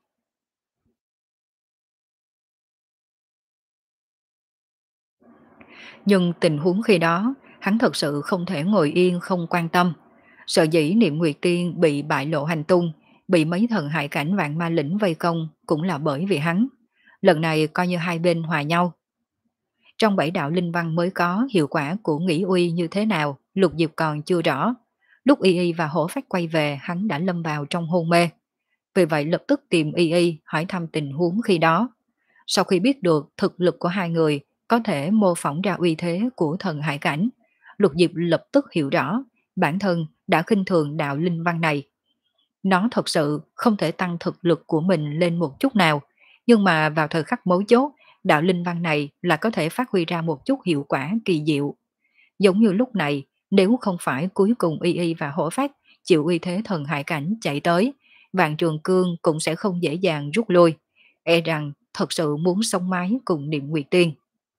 Speaker 1: Nhưng tình huống khi đó, hắn thật sự không thể ngồi yên không quan tâm. Sợ dĩ Niệm Nguyệt Tiên bị bại lộ hành tung, bị mấy thần hại cảnh vạn ma lĩnh vây công cũng là bởi vì hắn. Lần này coi như hai bên hòa nhau. Trong bảy đạo linh văn mới có, hiệu quả của nghĩ uy như thế nào, Lục Diệp còn chưa rõ. Lúc Y Y và Hổ Phách quay về, hắn đã lâm vào trong hôn mê. Vì vậy lập tức tìm Y Y hỏi thăm tình huống khi đó. Sau khi biết được thực lực của hai người có thể mô phỏng ra uy thế của thần hải cảnh, Lục Diệp lập tức hiểu rõ bản thân đã khinh thường đạo linh văn này. Nó thật sự không thể tăng thực lực của mình lên một chút nào, nhưng mà vào thời khắc mấu chốt, đạo linh văn này là có thể phát huy ra một chút hiệu quả kỳ diệu. Giống như lúc này, nếu không phải cuối cùng Y Y và Hổ Phách chịu uy thế thần hải cảnh chạy tới, Vạn Trường Cương cũng sẽ không dễ dàng rút lui. E rằng thật sự muốn sống mái cùng Niệm Nguyệt Tiên.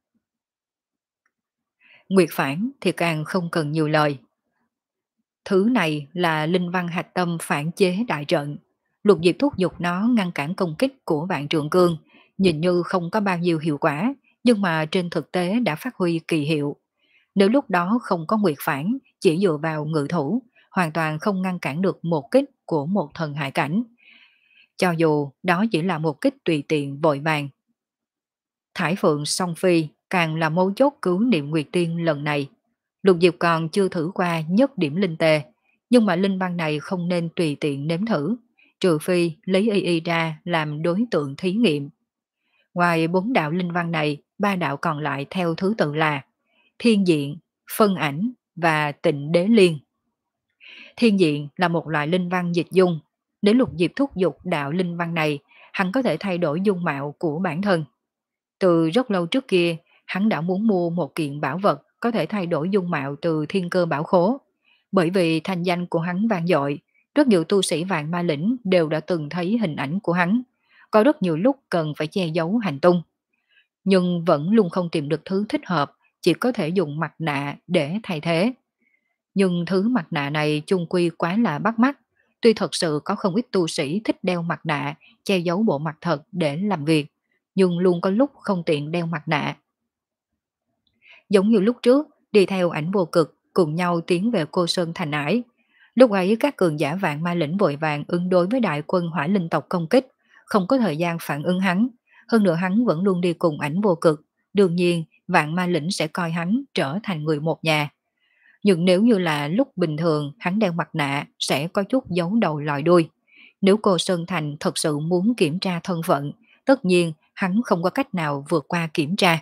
Speaker 1: Nguyệt Phản thì càng không cần nhiều lời. Thứ này là linh văn hạch tâm phản chế đại trận. Lục Diệp thúc giục nó ngăn cản công kích của Vạn Trường Cương, nhìn như không có bao nhiêu hiệu quả, nhưng mà trên thực tế đã phát huy kỳ hiệu. Nếu lúc đó không có Nguyệt Phản, chỉ dựa vào ngự thủ, hoàn toàn không ngăn cản được một kích của một thần hải cảnh. Cho dù đó chỉ là một kích tùy tiện vội vàng. Thải Phượng song phi càng là mấu chốt cứu Niệm Nguyệt Tiên lần này. Lục Diệp còn chưa thử qua nhất điểm linh tê, nhưng mà linh văn này không nên tùy tiện nếm thử, trừ phi lấy y y ra làm đối tượng thí nghiệm. Ngoài bốn đạo linh văn này, ba đạo còn lại theo thứ tự là Thiên Diện, Phân Ảnh và Tịnh Đế Liên. Thiên Diện là một loại linh văn dịch dung. Nếu Lục Diệp thúc giục đạo linh văn này, hắn có thể thay đổi dung mạo của bản thân. Từ rất lâu trước kia, hắn đã muốn mua một kiện bảo vật có thể thay đổi dung mạo từ thiên cơ bảo khố. Bởi vì thanh danh của hắn vang dội, rất nhiều tu sĩ vạn ma lĩnh đều đã từng thấy hình ảnh của hắn. Có rất nhiều lúc cần phải che giấu hành tung. Nhưng vẫn luôn không tìm được thứ thích hợp, chỉ có thể dùng mặt nạ để thay thế. Nhưng thứ mặt nạ này chung quy quá là bắt mắt. Tuy thật sự có không ít tu sĩ thích đeo mặt nạ, che giấu bộ mặt thật để làm việc, nhưng luôn có lúc không tiện đeo mặt nạ. Giống như lúc trước, đi theo Ảnh Vô Cực, cùng nhau tiến về Cô Sơn Thành Ải. Lúc ấy các cường giả vạn ma lĩnh vội vàng ứng đối với đại quân hỏa linh tộc công kích, không có thời gian phản ứng hắn. Hơn nữa hắn vẫn luôn đi cùng Ảnh Vô Cực, đương nhiên vạn ma lĩnh sẽ coi hắn trở thành người một nhà. Nhưng nếu như là lúc bình thường hắn đeo mặt nạ sẽ có chút giấu đầu lòi đuôi. Nếu Cô Sơn Thành thật sự muốn kiểm tra thân phận, tất nhiên hắn không có cách nào vượt qua kiểm tra.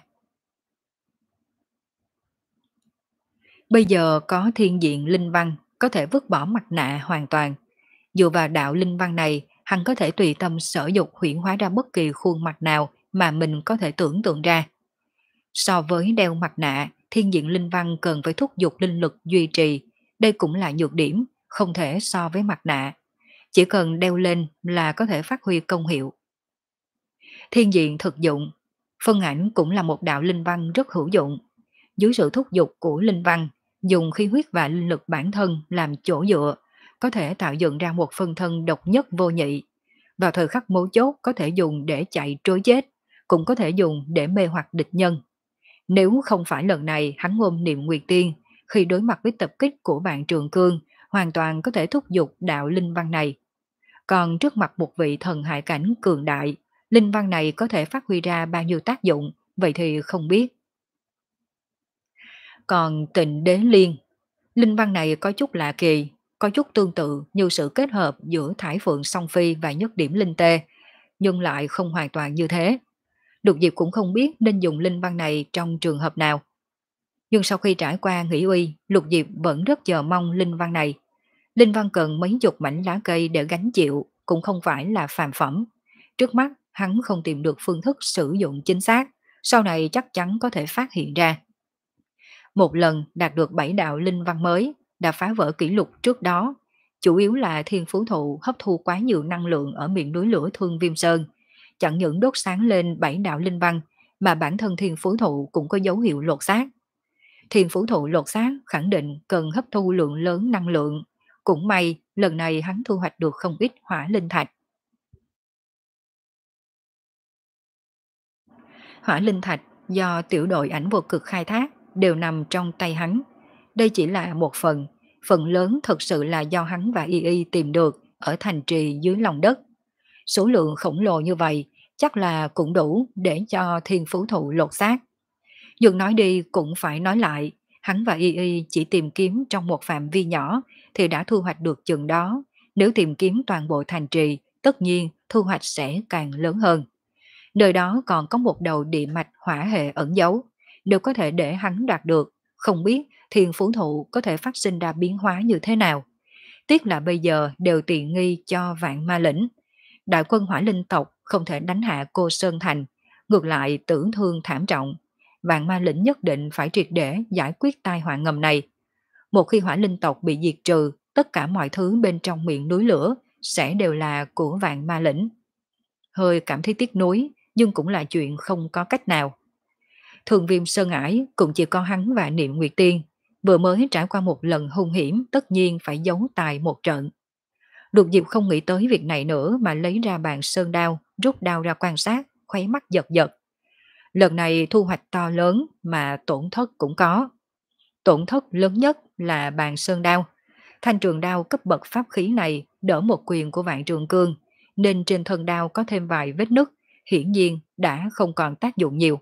Speaker 1: Bây giờ có thiên diện linh văn, có thể vứt bỏ mặt nạ hoàn toàn. Dựa vào đạo linh văn này, hắn có thể tùy tâm sở dục huyễn hóa ra bất kỳ khuôn mặt nào mà mình có thể tưởng tượng ra. So với đeo mặt nạ, thiên diện linh văn cần phải thúc giục linh lực duy trì. Đây cũng là nhược điểm, không thể so với mặt nạ. Chỉ cần đeo lên là có thể phát huy công hiệu. Thiên diện thực dụng, phân ảnh cũng là một đạo linh văn rất hữu dụng. Dưới sự thúc giục của linh văn, dùng khí huyết và linh lực bản thân làm chỗ dựa, có thể tạo dựng ra một phân thân độc nhất vô nhị. Vào thời khắc mấu chốt có thể dùng để chạy trối chết, cũng có thể dùng để mê hoặc địch nhân. Nếu không phải lần này hắn ôm Niệm Nguyệt Tiên, khi đối mặt với tập kích của Vạn Trường Cương, hoàn toàn có thể thúc giục đạo linh văn này. Còn trước mặt một vị thần hải cảnh cường đại, linh văn này có thể phát huy ra bao nhiêu tác dụng, vậy thì không biết. Còn Tịnh Đế Liên, linh văn này có chút lạ kỳ, có chút tương tự như sự kết hợp giữa Thải Phượng Song Phi và nhất điểm linh tê, nhưng lại không hoàn toàn như thế. Lục Diệp cũng không biết nên dùng linh văn này trong trường hợp nào. Nhưng sau khi trải qua nghỉ uy, Lục Diệp vẫn rất chờ mong linh văn này. Linh văn cần mấy chục mảnh lá cây để gánh chịu, cũng không phải là phàm phẩm. Trước mắt hắn không tìm được phương thức sử dụng chính xác, sau này chắc chắn có thể phát hiện ra. Một lần đạt được bảy đạo linh văn mới, đã phá vỡ kỷ lục trước đó, chủ yếu là thiên phú thụ hấp thu quá nhiều năng lượng ở miệng núi lửa Thương Viêm Sơn, chẳng những đốt sáng lên bảy đạo linh văn, mà bản thân thiên phú thụ cũng có dấu hiệu lột xác. Thiên phú thụ lột xác khẳng định cần hấp thu lượng lớn năng lượng, cũng may lần này hắn thu hoạch được không ít hỏa linh thạch. Hỏa linh thạch do tiểu đội ảnh vô cực khai thác đều nằm trong tay hắn. Đây chỉ là một phần, phần lớn thực sự là do hắn và Y Y tìm được ở thành trì dưới lòng đất. Số lượng khổng lồ như vậy chắc là cũng đủ để cho thiên phú thụ lột xác. Nhưng nói đi cũng phải nói lại, hắn và Y Y chỉ tìm kiếm trong một phạm vi nhỏ thì đã thu hoạch được chừng đó. Nếu tìm kiếm toàn bộ thành trì, tất nhiên thu hoạch sẽ càng lớn hơn. Nơi đó còn có một đầu địa mạch hỏa hệ ẩn giấu, nếu có thể để hắn đạt được, không biết thiên phú thụ có thể phát sinh ra biến hóa như thế nào. Tiếc là bây giờ đều tiện nghi cho vạn ma lĩnh. Đại quân hỏa linh tộc không thể đánh hạ cô Sơn Thành, ngược lại tử thương thảm trọng. Vạn ma lĩnh nhất định phải triệt để giải quyết tai họa ngầm này. Một khi hỏa linh tộc bị diệt trừ, tất cả mọi thứ bên trong miệng núi lửa sẽ đều là của vạn ma lĩnh. Hơi cảm thấy tiếc nuối, nhưng cũng là chuyện không có cách nào. Thường Viêm Sơn Ải cũng chỉ có hắn và Niệm Nguyệt Tiên, vừa mới trải qua một lần hung hiểm tất nhiên phải giấu tài một trận. Lục Diệp không nghĩ tới việc này nữa mà lấy ra bàn sơn đao, rút đao ra quan sát, khóe mắt giật giật. Lần này thu hoạch to lớn mà tổn thất cũng có. Tổn thất lớn nhất là bàn sơn đao. Thanh trường đao cấp bậc pháp khí này đỡ một quyền của Vạn Trường Cương, nên trên thân đao có thêm vài vết nứt, hiển nhiên đã không còn tác dụng nhiều.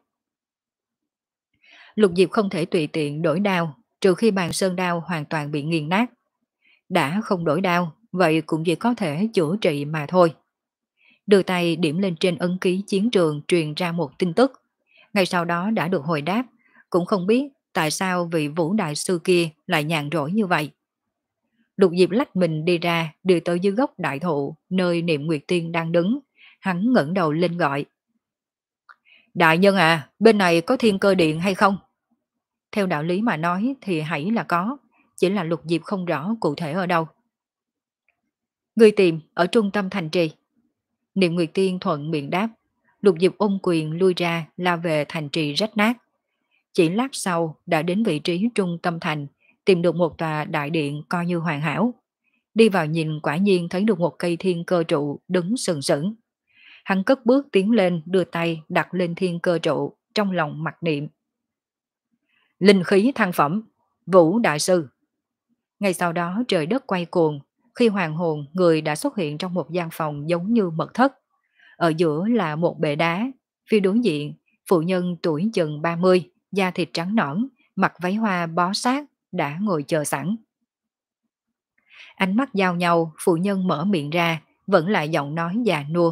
Speaker 1: Lục Diệp không thể tùy tiện đổi đao, trừ khi bàn sơn đao hoàn toàn bị nghiền nát. Đã không đổi đao, vậy cũng chỉ có thể chữa trị mà thôi. Đưa tay điểm lên trên ấn ký chiến trường truyền ra một tin tức. Ngay sau đó đã được hồi đáp, cũng không biết tại sao vị Vũ Đại Sư kia lại nhàn rỗi như vậy. Lục Diệp lách mình đi ra, đi tới dưới gốc đại thụ, nơi Niệm Nguyệt Tiên đang đứng. Hắn ngẩng đầu lên gọi. Đại nhân à, bên này có thiên cơ điện hay không? Theo đạo lý mà nói thì hẳn là có, chỉ là Lục Diệp không rõ cụ thể ở đâu. Người tìm ở trung tâm thành trì. Niệm Nguyệt Tiên thuận miệng đáp. Lục Diệp ôm quyền lui ra, lao về thành trì rách nát. Chỉ lát sau đã đến vị trí trung tâm thành, tìm được một tòa đại điện coi như hoàn hảo. Đi vào nhìn quả nhiên thấy được một cây thiên cơ trụ đứng sừng sững. Hắn cất bước tiến lên, đưa tay đặt lên thiên cơ trụ, trong lòng mặc niệm. Linh khí thăng phẩm, Vũ Đại Sư. Ngay sau đó trời đất quay cuồng, khi hoàng hồn người đã xuất hiện trong một gian phòng giống như mật thất. Ở giữa là một bệ đá, phía đối diện, phụ nhân tuổi chừng ba mươi, da thịt trắng nõn, mặc váy hoa bó sát, đã ngồi chờ sẵn. Ánh mắt giao nhau, phụ nhân mở miệng ra, vẫn là giọng nói già nua.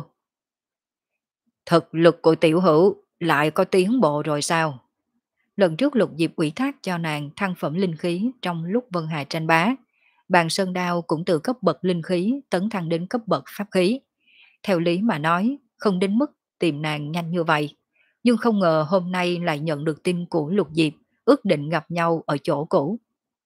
Speaker 1: Thực lực của tiểu hữu lại có tiến bộ rồi sao? Lần trước Lục Diệp ủy thác cho nàng thăng phẩm linh khí trong lúc Vân Hà tranh bá. Bàn sơn đao cũng từ cấp bậc linh khí tấn thăng đến cấp bậc pháp khí. Theo lý mà nói, không đến mức tìm nàng nhanh như vậy. Nhưng không ngờ hôm nay lại nhận được tin của Lục Diệp, ước định gặp nhau ở chỗ cũ.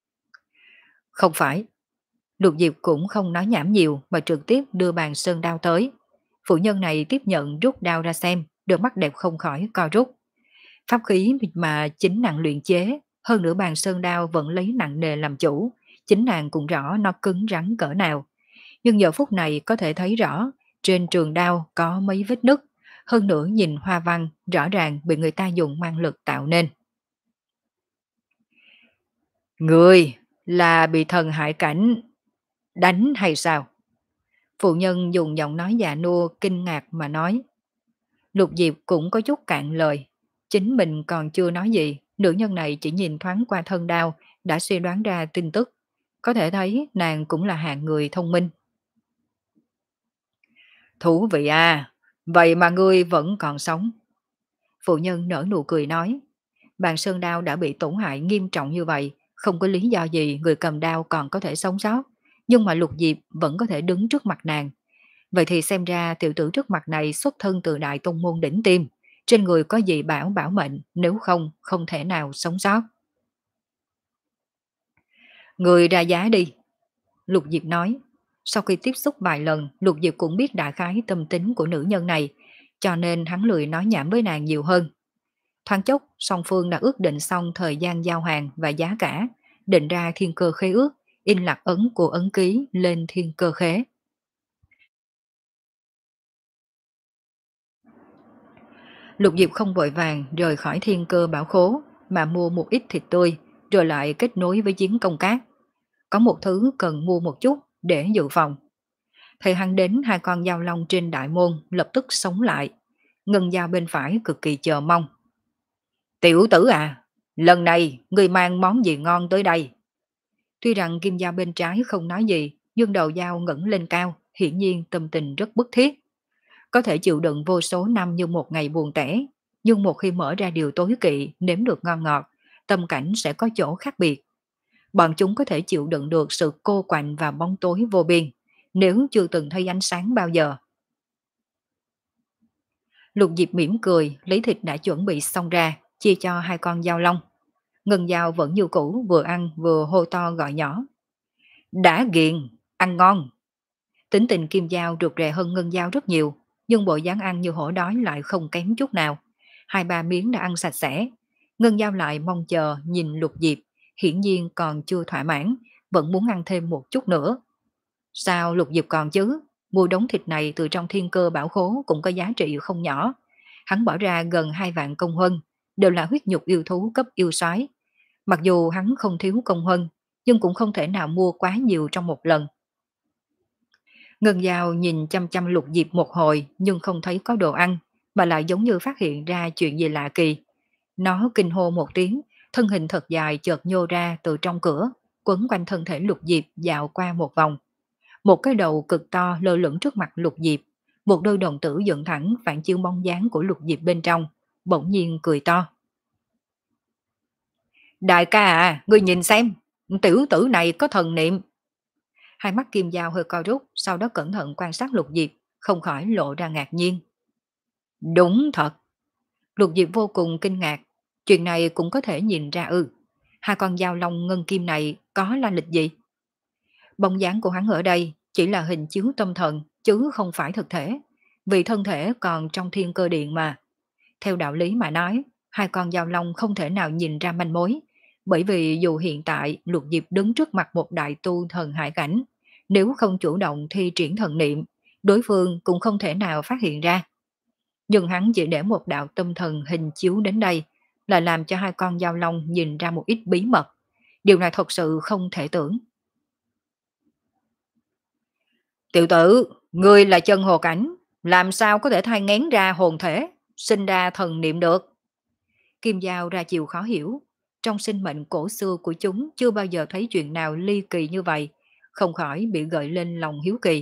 Speaker 1: Không phải. Lục Diệp cũng không nói nhảm nhiều mà trực tiếp đưa bàn sơn đao tới. Phụ nhân này tiếp nhận rút đao ra xem, đôi mắt đẹp không khỏi co rút. Pháp khí mà chính nàng luyện chế, hơn nữa bàn sơn đao vẫn lấy nặng nề làm chủ, chính nàng cũng rõ nó cứng rắn cỡ nào. Nhưng giờ phút này có thể thấy rõ, trên trường đao có mấy vết nứt, hơn nữa nhìn hoa văn rõ ràng bị người ta dùng mang lực tạo nên. Người là bị thần hại cảnh đánh hay sao? Phụ nhân dùng giọng nói già nua kinh ngạc mà nói. Lục Diệp cũng có chút cạn lời. Chính mình còn chưa nói gì, nữ nhân này chỉ nhìn thoáng qua thân đao đã suy đoán ra tin tức. Có thể thấy nàng cũng là hạng người thông minh. Thú vị à, vậy mà ngươi vẫn còn sống. Phụ nhân nở nụ cười nói. Bàn sơn đao đã bị tổn hại nghiêm trọng như vậy, không có lý do gì người cầm đao còn có thể sống sót. Nhưng mà Lục Diệp vẫn có thể đứng trước mặt nàng. Vậy thì xem ra tiểu tử trước mặt này xuất thân từ đại tông môn đỉnh tiêm, trên người có gì bảo bảo mệnh, nếu không, không thể nào sống sót. Người ra giá đi, Lục Diệp nói. Sau khi tiếp xúc vài lần, Lục Diệp cũng biết đại khái tâm tính của nữ nhân này, cho nên hắn lười nói nhảm với nàng nhiều hơn. Thoáng chốc, song phương đã ước định xong thời gian giao hàng và giá cả, định ra thiên cơ khế ước, in lạc ấn của ấn ký lên thiên cơ khế. Lục Diệp không vội vàng rời khỏi thiên cơ bảo khố, mà mua một ít thịt tươi, rồi lại kết nối với chiến công cát. Có một thứ cần mua một chút để dự phòng. Thầy hắn đến hai con dao long trên đại môn lập tức sống lại. Ngân dao bên phải cực kỳ chờ mong. Tiểu tử à, lần này người mang món gì ngon tới đây? Tuy rằng kim dao bên trái không nói gì, nhưng đầu dao ngẩng lên cao, hiển nhiên tâm tình rất bức thiết. Có thể chịu đựng vô số năm như một ngày buồn tẻ, nhưng một khi mở ra điều tối kỵ, nếm được ngon ngọt, tâm cảnh sẽ có chỗ khác biệt. Bọn chúng có thể chịu đựng được sự cô quạnh và bóng tối vô biên, nếu chưa từng thấy ánh sáng bao giờ. Lục Diệp mỉm cười, lấy thịt đã chuẩn bị xong ra, chia cho hai con dao long. Ngân dao vẫn như cũ, vừa ăn vừa hô to gọi nhỏ. Đã ghiền, ăn ngon. Tính tình kim dao rụt rè hơn ngân dao rất nhiều, nhưng bộ dáng ăn như hổ đói lại không kém chút nào. Hai ba miếng đã ăn sạch sẽ. Ngân dao lại mong chờ nhìn Lục Diệp, hiển nhiên còn chưa thỏa mãn, vẫn muốn ăn thêm một chút nữa. Sao Lục Diệp còn chứ? Mua đống thịt này từ trong thiên cơ bảo khố cũng có giá trị không nhỏ. Hắn bỏ ra gần hai vạn công huân, đều là huyết nhục yêu thú cấp yêu soái. Mặc dù hắn không thiếu công huân, nhưng cũng không thể nào mua quá nhiều trong một lần. Ngân Giao nhìn chăm chăm Lục Diệp một hồi nhưng không thấy có đồ ăn, mà lại giống như phát hiện ra chuyện gì lạ kỳ. Nó kinh hô một tiếng, thân hình thật dài chợt nhô ra từ trong cửa, quấn quanh thân thể Lục Diệp dạo qua một vòng. Một cái đầu cực to lơ lửng trước mặt Lục Diệp, một đôi đồng tử dựng thẳng phản chiếu bóng dáng của Lục Diệp bên trong, bỗng nhiên cười to. Đại ca à, ngươi nhìn xem, tiểu tử này có thần niệm. Hai mắt Kim Giao hơi co rút, sau đó cẩn thận quan sát Lục Diệp, không khỏi lộ ra ngạc nhiên. Đúng thật. Lục Diệp vô cùng kinh ngạc, chuyện này cũng có thể nhìn ra ư. Hai con dao long ngân kim này có la lịch gì? Bóng dáng của hắn ở đây chỉ là hình chiếu tâm thần, chứ không phải thực thể, vì thân thể còn trong thiên cơ điện mà. Theo đạo lý mà nói, hai con dao long không thể nào nhìn ra manh mối, bởi vì dù hiện tại Lục Diệp đứng trước mặt một đại tu thần hải cảnh, nếu không chủ động thi triển thần niệm, đối phương cũng không thể nào phát hiện ra. Nhưng hắn chỉ để một đạo tâm thần hình chiếu đến đây, là làm cho hai con dao long nhìn ra một ít bí mật. Điều này thật sự không thể tưởng. Tiểu tử, ngươi là chân hồ cảnh, làm sao có thể thai nghén ra hồn thể, sinh ra thần niệm được? Kim Giao ra chiều khó hiểu, trong sinh mệnh cổ xưa của chúng chưa bao giờ thấy chuyện nào ly kỳ như vậy, không khỏi bị gợi lên lòng hiếu kỳ.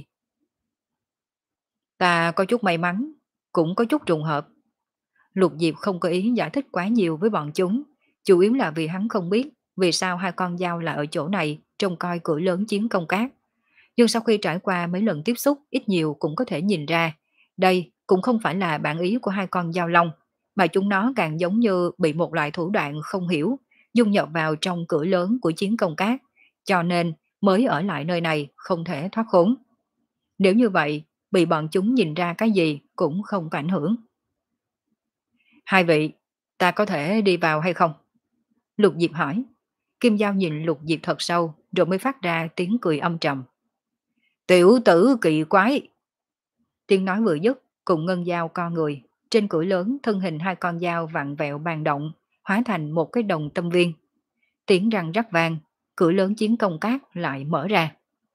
Speaker 1: Ta có chút may mắn, cũng có chút trùng hợp. Lục Diệp không có ý giải thích quá nhiều với bọn chúng, chủ yếu là vì hắn không biết vì sao hai con dao lại ở chỗ này trông coi cửa lớn chiến công cát. Nhưng sau khi trải qua mấy lần tiếp xúc, ít nhiều cũng có thể nhìn ra, đây cũng không phải là bản ý của hai con dao long, mà chúng nó càng giống như bị một loại thủ đoạn không hiểu, dung nhập vào trong cửa lớn của chiến công cát, cho nên mới ở lại nơi này không thể thoát khốn. Nếu như vậy, bị bọn chúng nhìn ra cái gì cũng không có ảnh hưởng. Hai vị, ta có thể đi vào hay không? Lục Diệp hỏi. Kim Giao nhìn Lục Diệp thật sâu, rồi mới phát ra tiếng cười âm trầm. Tiểu tử kỳ quái. Tiếng nói vừa dứt, cùng ngân dao co người. Trên cửa lớn, thân hình hai con dao vặn vẹo bàn động, hóa thành một cái đồng tâm viên. Tiếng răng rắc vang, cửa lớn chiến công cát lại mở ra.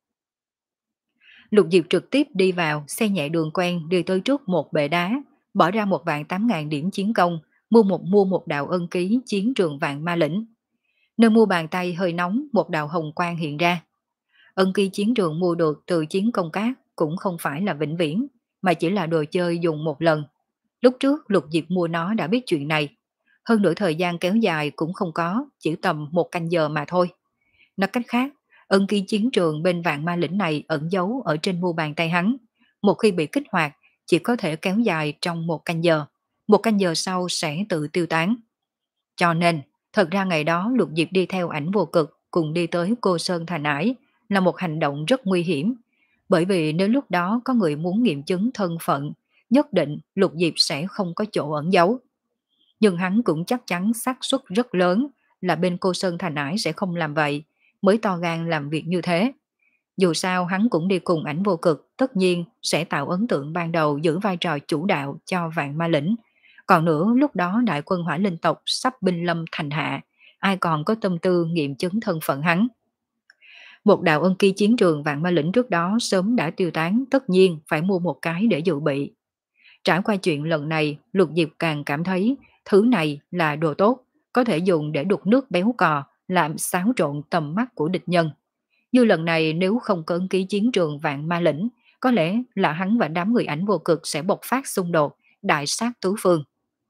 Speaker 1: Lục Diệp trực tiếp đi vào, xe nhẹ đường quen đi tới trước một bệ đá, bỏ ra một vạn tám ngàn điểm chiến công, mua một mua một đạo ân ký chiến trường vạn ma lĩnh. Nơi mua bàn tay hơi nóng, một đạo hồng quang hiện ra. Ân ký chiến trường mua được từ chiến công cát cũng không phải là vĩnh viễn, mà chỉ là đồ chơi dùng một lần. Lúc trước Lục Diệp mua nó đã biết chuyện này. Hơn nửa thời gian kéo dài cũng không có, chỉ tầm một canh giờ mà thôi. Nói cách khác, ân ký chiến trường bên vạn ma lĩnh này ẩn giấu ở trên mu bàn tay hắn, một khi bị kích hoạt, chỉ có thể kéo dài trong một canh giờ. Một canh giờ sau sẽ tự tiêu tán. Cho nên, thật ra ngày đó Lục Diệp đi theo ảnh vô cực cùng đi tới Cô Sơn Thành Ải là một hành động rất nguy hiểm. Bởi vì nếu lúc đó có người muốn nghiệm chứng thân phận, nhất định Lục Diệp sẽ không có chỗ ẩn giấu. Nhưng hắn cũng chắc chắn xác suất rất lớn là bên Cô Sơn Thành Ải sẽ không làm vậy, mới to gan làm việc như thế. Dù sao hắn cũng đi cùng ảnh vô cực, tất nhiên sẽ tạo ấn tượng ban đầu giữ vai trò chủ đạo cho vạn ma lĩnh. Còn nữa lúc đó đại quân hỏa linh tộc sắp binh lâm thành hạ, ai còn có tâm tư nghiệm chứng thân phận hắn. Một đạo ân ký chiến trường vạn ma lĩnh trước đó sớm đã tiêu tán, tất nhiên phải mua một cái để dự bị. Trải qua chuyện lần này, Lục Diệp càng cảm thấy thứ này là đồ tốt, có thể dùng để đục nước béo cò, làm xáo trộn tầm mắt của địch nhân. Như lần này nếu không có ấn ký chiến trường vạn ma lĩnh, có lẽ là hắn và đám người ảnh vô cực sẽ bộc phát xung đột, đại sát tứ phương.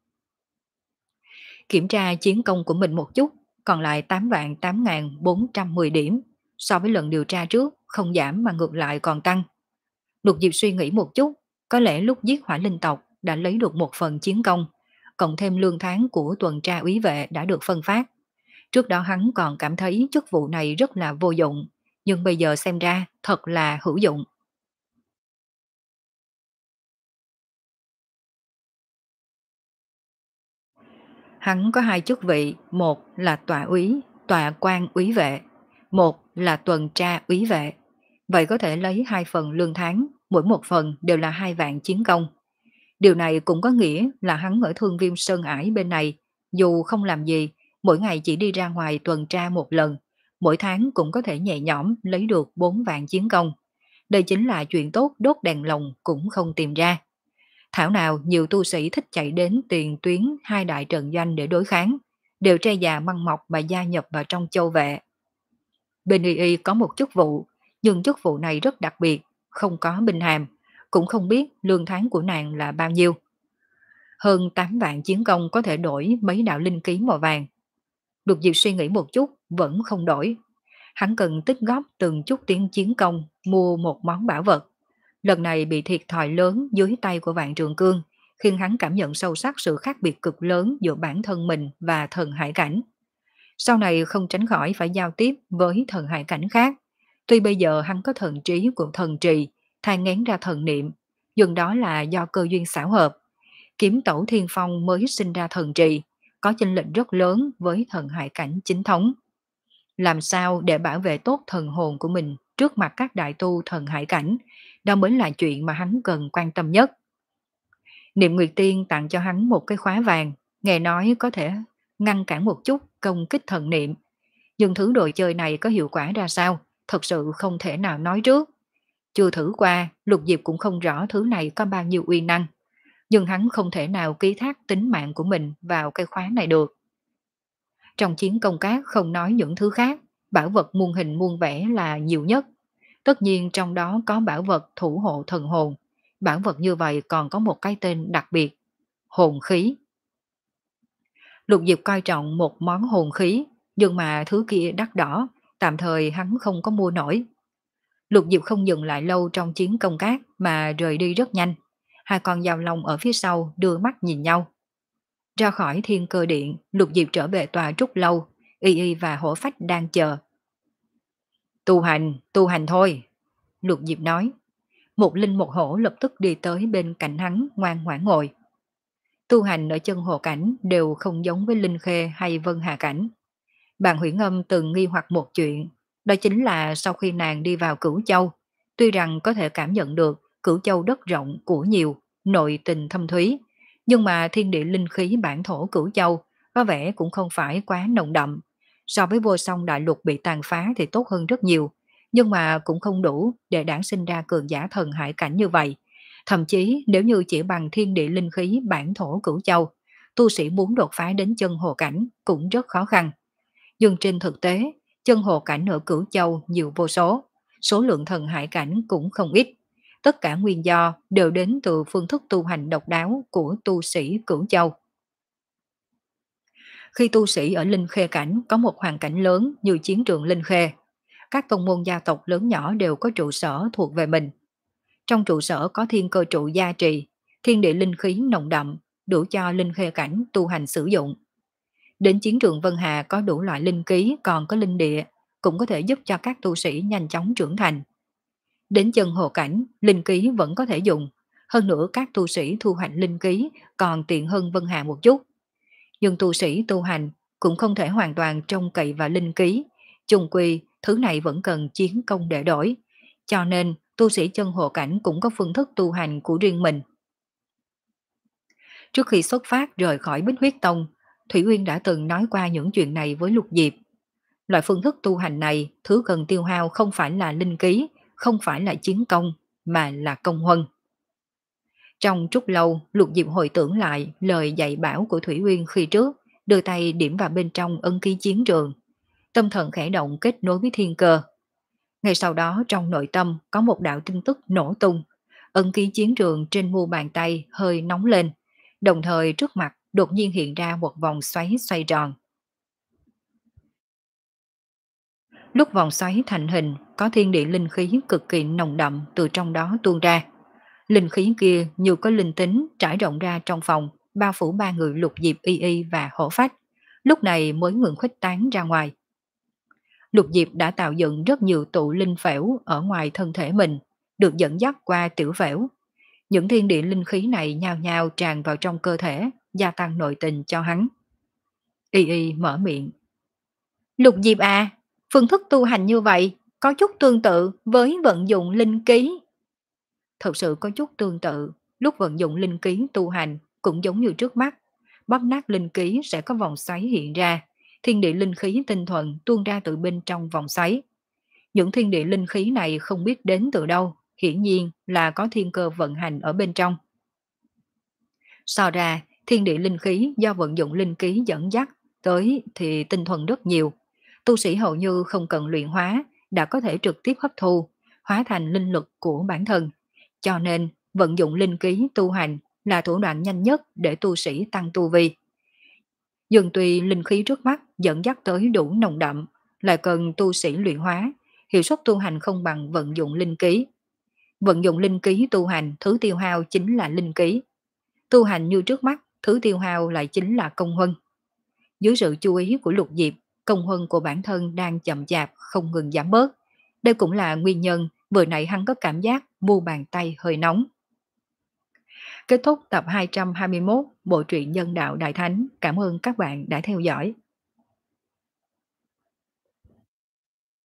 Speaker 1: Kiểm tra chiến công của mình một chút, còn lại tám vạn tám nghìn bốn trăm mười điểm. So với lần điều tra trước, không giảm mà ngược lại còn tăng. Lục Diệp suy nghĩ một chút, có lẽ lúc giết hỏa linh tộc đã lấy được một phần chiến công, cộng thêm lương tháng của tuần tra úy vệ đã được phân phát. Trước đó hắn còn cảm thấy chức vụ này rất là vô dụng, nhưng bây giờ xem ra thật là hữu dụng. Hắn có hai chức vị, một là tọa úy, tọa quan úy vệ, một là tuần tra úy vệ. Vậy có thể lấy hai phần lương tháng, mỗi một phần đều là hai vạn chiến công. Điều này cũng có nghĩa là hắn ở Thương Viêm Sơn Ải bên này, dù không làm gì, mỗi ngày chỉ đi ra ngoài tuần tra một lần, mỗi tháng cũng có thể nhẹ nhõm lấy được bốn vạn chiến công. Đây chính là chuyện tốt đốt đèn lồng cũng không tìm ra. Thảo nào nhiều tu sĩ thích chạy đến tiền tuyến hai đại trận doanh để đối kháng, đều tre già măng mọc mà gia nhập vào trong châu vệ. Bên y y có một chức vụ, nhưng chức vụ này rất đặc biệt, không có binh hàm, cũng không biết lương tháng của nàng là bao nhiêu. Hơn tám vạn chiến công có thể đổi mấy đạo linh ký màu vàng. Lục Diệp suy nghĩ một chút, vẫn không đổi. Hắn cần tích góp từng chút tiền chiến công, mua một món bảo vật. Lần này bị thiệt thòi lớn dưới tay của Vạn Trường Cương, khiến hắn cảm nhận sâu sắc sự khác biệt cực lớn giữa bản thân mình và thần hải cảnh. Sau này không tránh khỏi phải giao tiếp với thần hải cảnh khác. Tuy bây giờ hắn có thần trí của thần trì, thai ngén ra thần niệm, nhưng đó là do cơ duyên xảo hợp. Kiếm Tẩu Thiên Phong mới sinh ra thần trì, có chênh lệch rất lớn với thần hải cảnh chính thống. Làm sao để bảo vệ tốt thần hồn của mình trước mặt các đại tu thần hải cảnh, đó mới là chuyện mà hắn cần quan tâm nhất. Niệm Nguyệt Tiên tặng cho hắn một cái khóa vàng, nghe nói có thể ngăn cản một chút công kích thần niệm. Nhưng thứ đồ chơi này có hiệu quả ra sao, thật sự không thể nào nói trước. Chưa thử qua, Lục Diệp cũng không rõ thứ này có bao nhiêu uy năng. Nhưng hắn không thể nào ký thác tính mạng của mình vào cái khóa này được. Trong chiến công cát không nói những thứ khác, bảo vật muôn hình muôn vẻ là nhiều nhất. Tất nhiên trong đó có bảo vật thủ hộ thần hồn. Bảo vật như vậy còn có một cái tên đặc biệt, hồn khí. Lục Diệp coi trọng một món hồn khí, nhưng mà thứ kia đắt đỏ, tạm thời hắn không có mua nổi. Lục Diệp không dừng lại lâu trong chiến công cát mà rời đi rất nhanh. Hai con dao long ở phía sau đưa mắt nhìn nhau. Ra khỏi Thiên Cơ Điện, Lục Diệp trở về tòa Trúc Lâu, Y Y và Hổ Phách đang chờ. Tu hành, tu hành thôi, Lục Diệp nói. Một linh một hổ lập tức đi tới bên cạnh hắn ngoan ngoãn ngồi. Tu hành ở chân hồ cảnh đều không giống với Linh Khê hay Vân Hà cảnh. Bạn Huyễn Âm từng nghi hoặc một chuyện, đó chính là sau khi nàng đi vào Cửu Châu, tuy rằng có thể cảm nhận được Cửu Châu đất rộng của nhiều, nội tình thâm thúy, nhưng mà thiên địa linh khí bản thổ Cửu Châu có vẻ cũng không phải quá nồng đậm. So với vô song đại lục bị tàn phá thì tốt hơn rất nhiều, nhưng mà cũng không đủ để đản sinh ra cường giả thần hải cảnh như vậy. Thậm chí nếu như chỉ bằng thiên địa linh khí bản thổ Cửu Châu, tu sĩ muốn đột phá đến chân hồ cảnh cũng rất khó khăn. Nhưng trên thực tế, chân hồ cảnh ở Cửu Châu nhiều vô số, số lượng thần hải cảnh cũng không ít. Tất cả nguyên do đều đến từ phương thức tu hành độc đáo của tu sĩ Cửu Châu. Khi tu sĩ ở Linh Khê cảnh có một hoàn cảnh lớn như chiến trường Linh Khê, các tông môn gia tộc lớn nhỏ đều có trụ sở thuộc về mình. Trong trụ sở có thiên cơ trụ gia trì, thiên địa linh khí nồng đậm, đủ cho linh khê cảnh tu hành sử dụng. Đến chiến trường Vân Hà có đủ loại linh khí còn có linh địa, cũng có thể giúp cho các tu sĩ nhanh chóng trưởng thành. Đến chân hồ cảnh, linh khí vẫn có thể dùng. Hơn nữa các tu sĩ thu hoạch linh khí còn tiện hơn Vân Hà một chút. Nhưng tu sĩ tu hành cũng không thể hoàn toàn trông cậy vào linh khí. Chung quy, thứ này vẫn cần chiến công để đổi. Cho nên, tu sĩ chân hồ cảnh cũng có phương thức tu hành của riêng mình. Trước khi xuất phát rời khỏi Bích Huyết Tông, Thủy Uyên đã từng nói qua những chuyện này với Lục Diệp. Loại phương thức tu hành này, thứ cần tiêu hao không phải là linh khí, không phải là chiến công, mà là công huân. Trong chút lâu, Lục Diệp hồi tưởng lại lời dạy bảo của Thủy Uyên khi trước, đưa tay điểm vào bên trong ân ký chiến trường. Tâm thần khẽ động kết nối với thiên cơ. Ngay sau đó trong nội tâm có một đạo tin tức nổ tung. Ân ký chiến trường trên mu bàn tay hơi nóng lên. Đồng thời trước mặt đột nhiên hiện ra một vòng xoáy xoay tròn. Lúc vòng xoáy thành hình, có thiên địa linh khí cực kỳ nồng đậm từ trong đó tuôn ra. Linh khí kia như có linh tính trải rộng ra trong phòng, bao phủ ba người Lục Diệp, Y Y và Hổ Phách. Lúc này mới ngừng khuếch tán ra ngoài. Lục Diệp đã tạo dựng rất nhiều tụ linh phễu ở ngoài thân thể mình, được dẫn dắt qua tiểu phễu. Những thiên địa linh khí này nhao nhao tràn vào trong cơ thể, gia tăng nội tình cho hắn. Y Y mở miệng. Lục Diệp à, phương thức tu hành như vậy có chút tương tự với vận dụng linh khí. Thật sự có chút tương tự, lúc vận dụng linh khí tu hành cũng giống như trước mắt. Bóp nát linh khí sẽ có vòng xoáy hiện ra, thiên địa linh khí tinh thuần tuôn ra từ bên trong vòng xoáy. Những thiên địa linh khí này không biết đến từ đâu, hiển nhiên là có thiên cơ vận hành ở bên trong. So ra, thiên địa linh khí do vận dụng linh khí dẫn dắt tới thì tinh thuần rất nhiều. Tu sĩ hầu như không cần luyện hóa, đã có thể trực tiếp hấp thu, hóa thành linh lực của bản thân. Cho nên, vận dụng linh khí tu hành là thủ đoạn nhanh nhất để tu sĩ tăng tu vi. Nhưng tuy linh khí trước mắt dẫn dắt tới đủ nồng đậm, lại cần tu sĩ luyện hóa, hiệu suất tu hành không bằng vận dụng linh khí. Vận dụng linh khí tu hành, thứ tiêu hao chính là linh khí. Tu hành như trước mắt, thứ tiêu hao lại chính là công huân. Dưới sự chú ý của Lục Diệp, công huân của bản thân đang chậm chạp, không ngừng giảm bớt. Đây cũng là nguyên nhân vừa nãy hắn có cảm giác mu bàn tay hơi nóng. Kết thúc tập hai trăm hai mươi mốt Bộ truyện Nhân Đạo Đại Thánh. Cảm ơn các bạn đã theo dõi.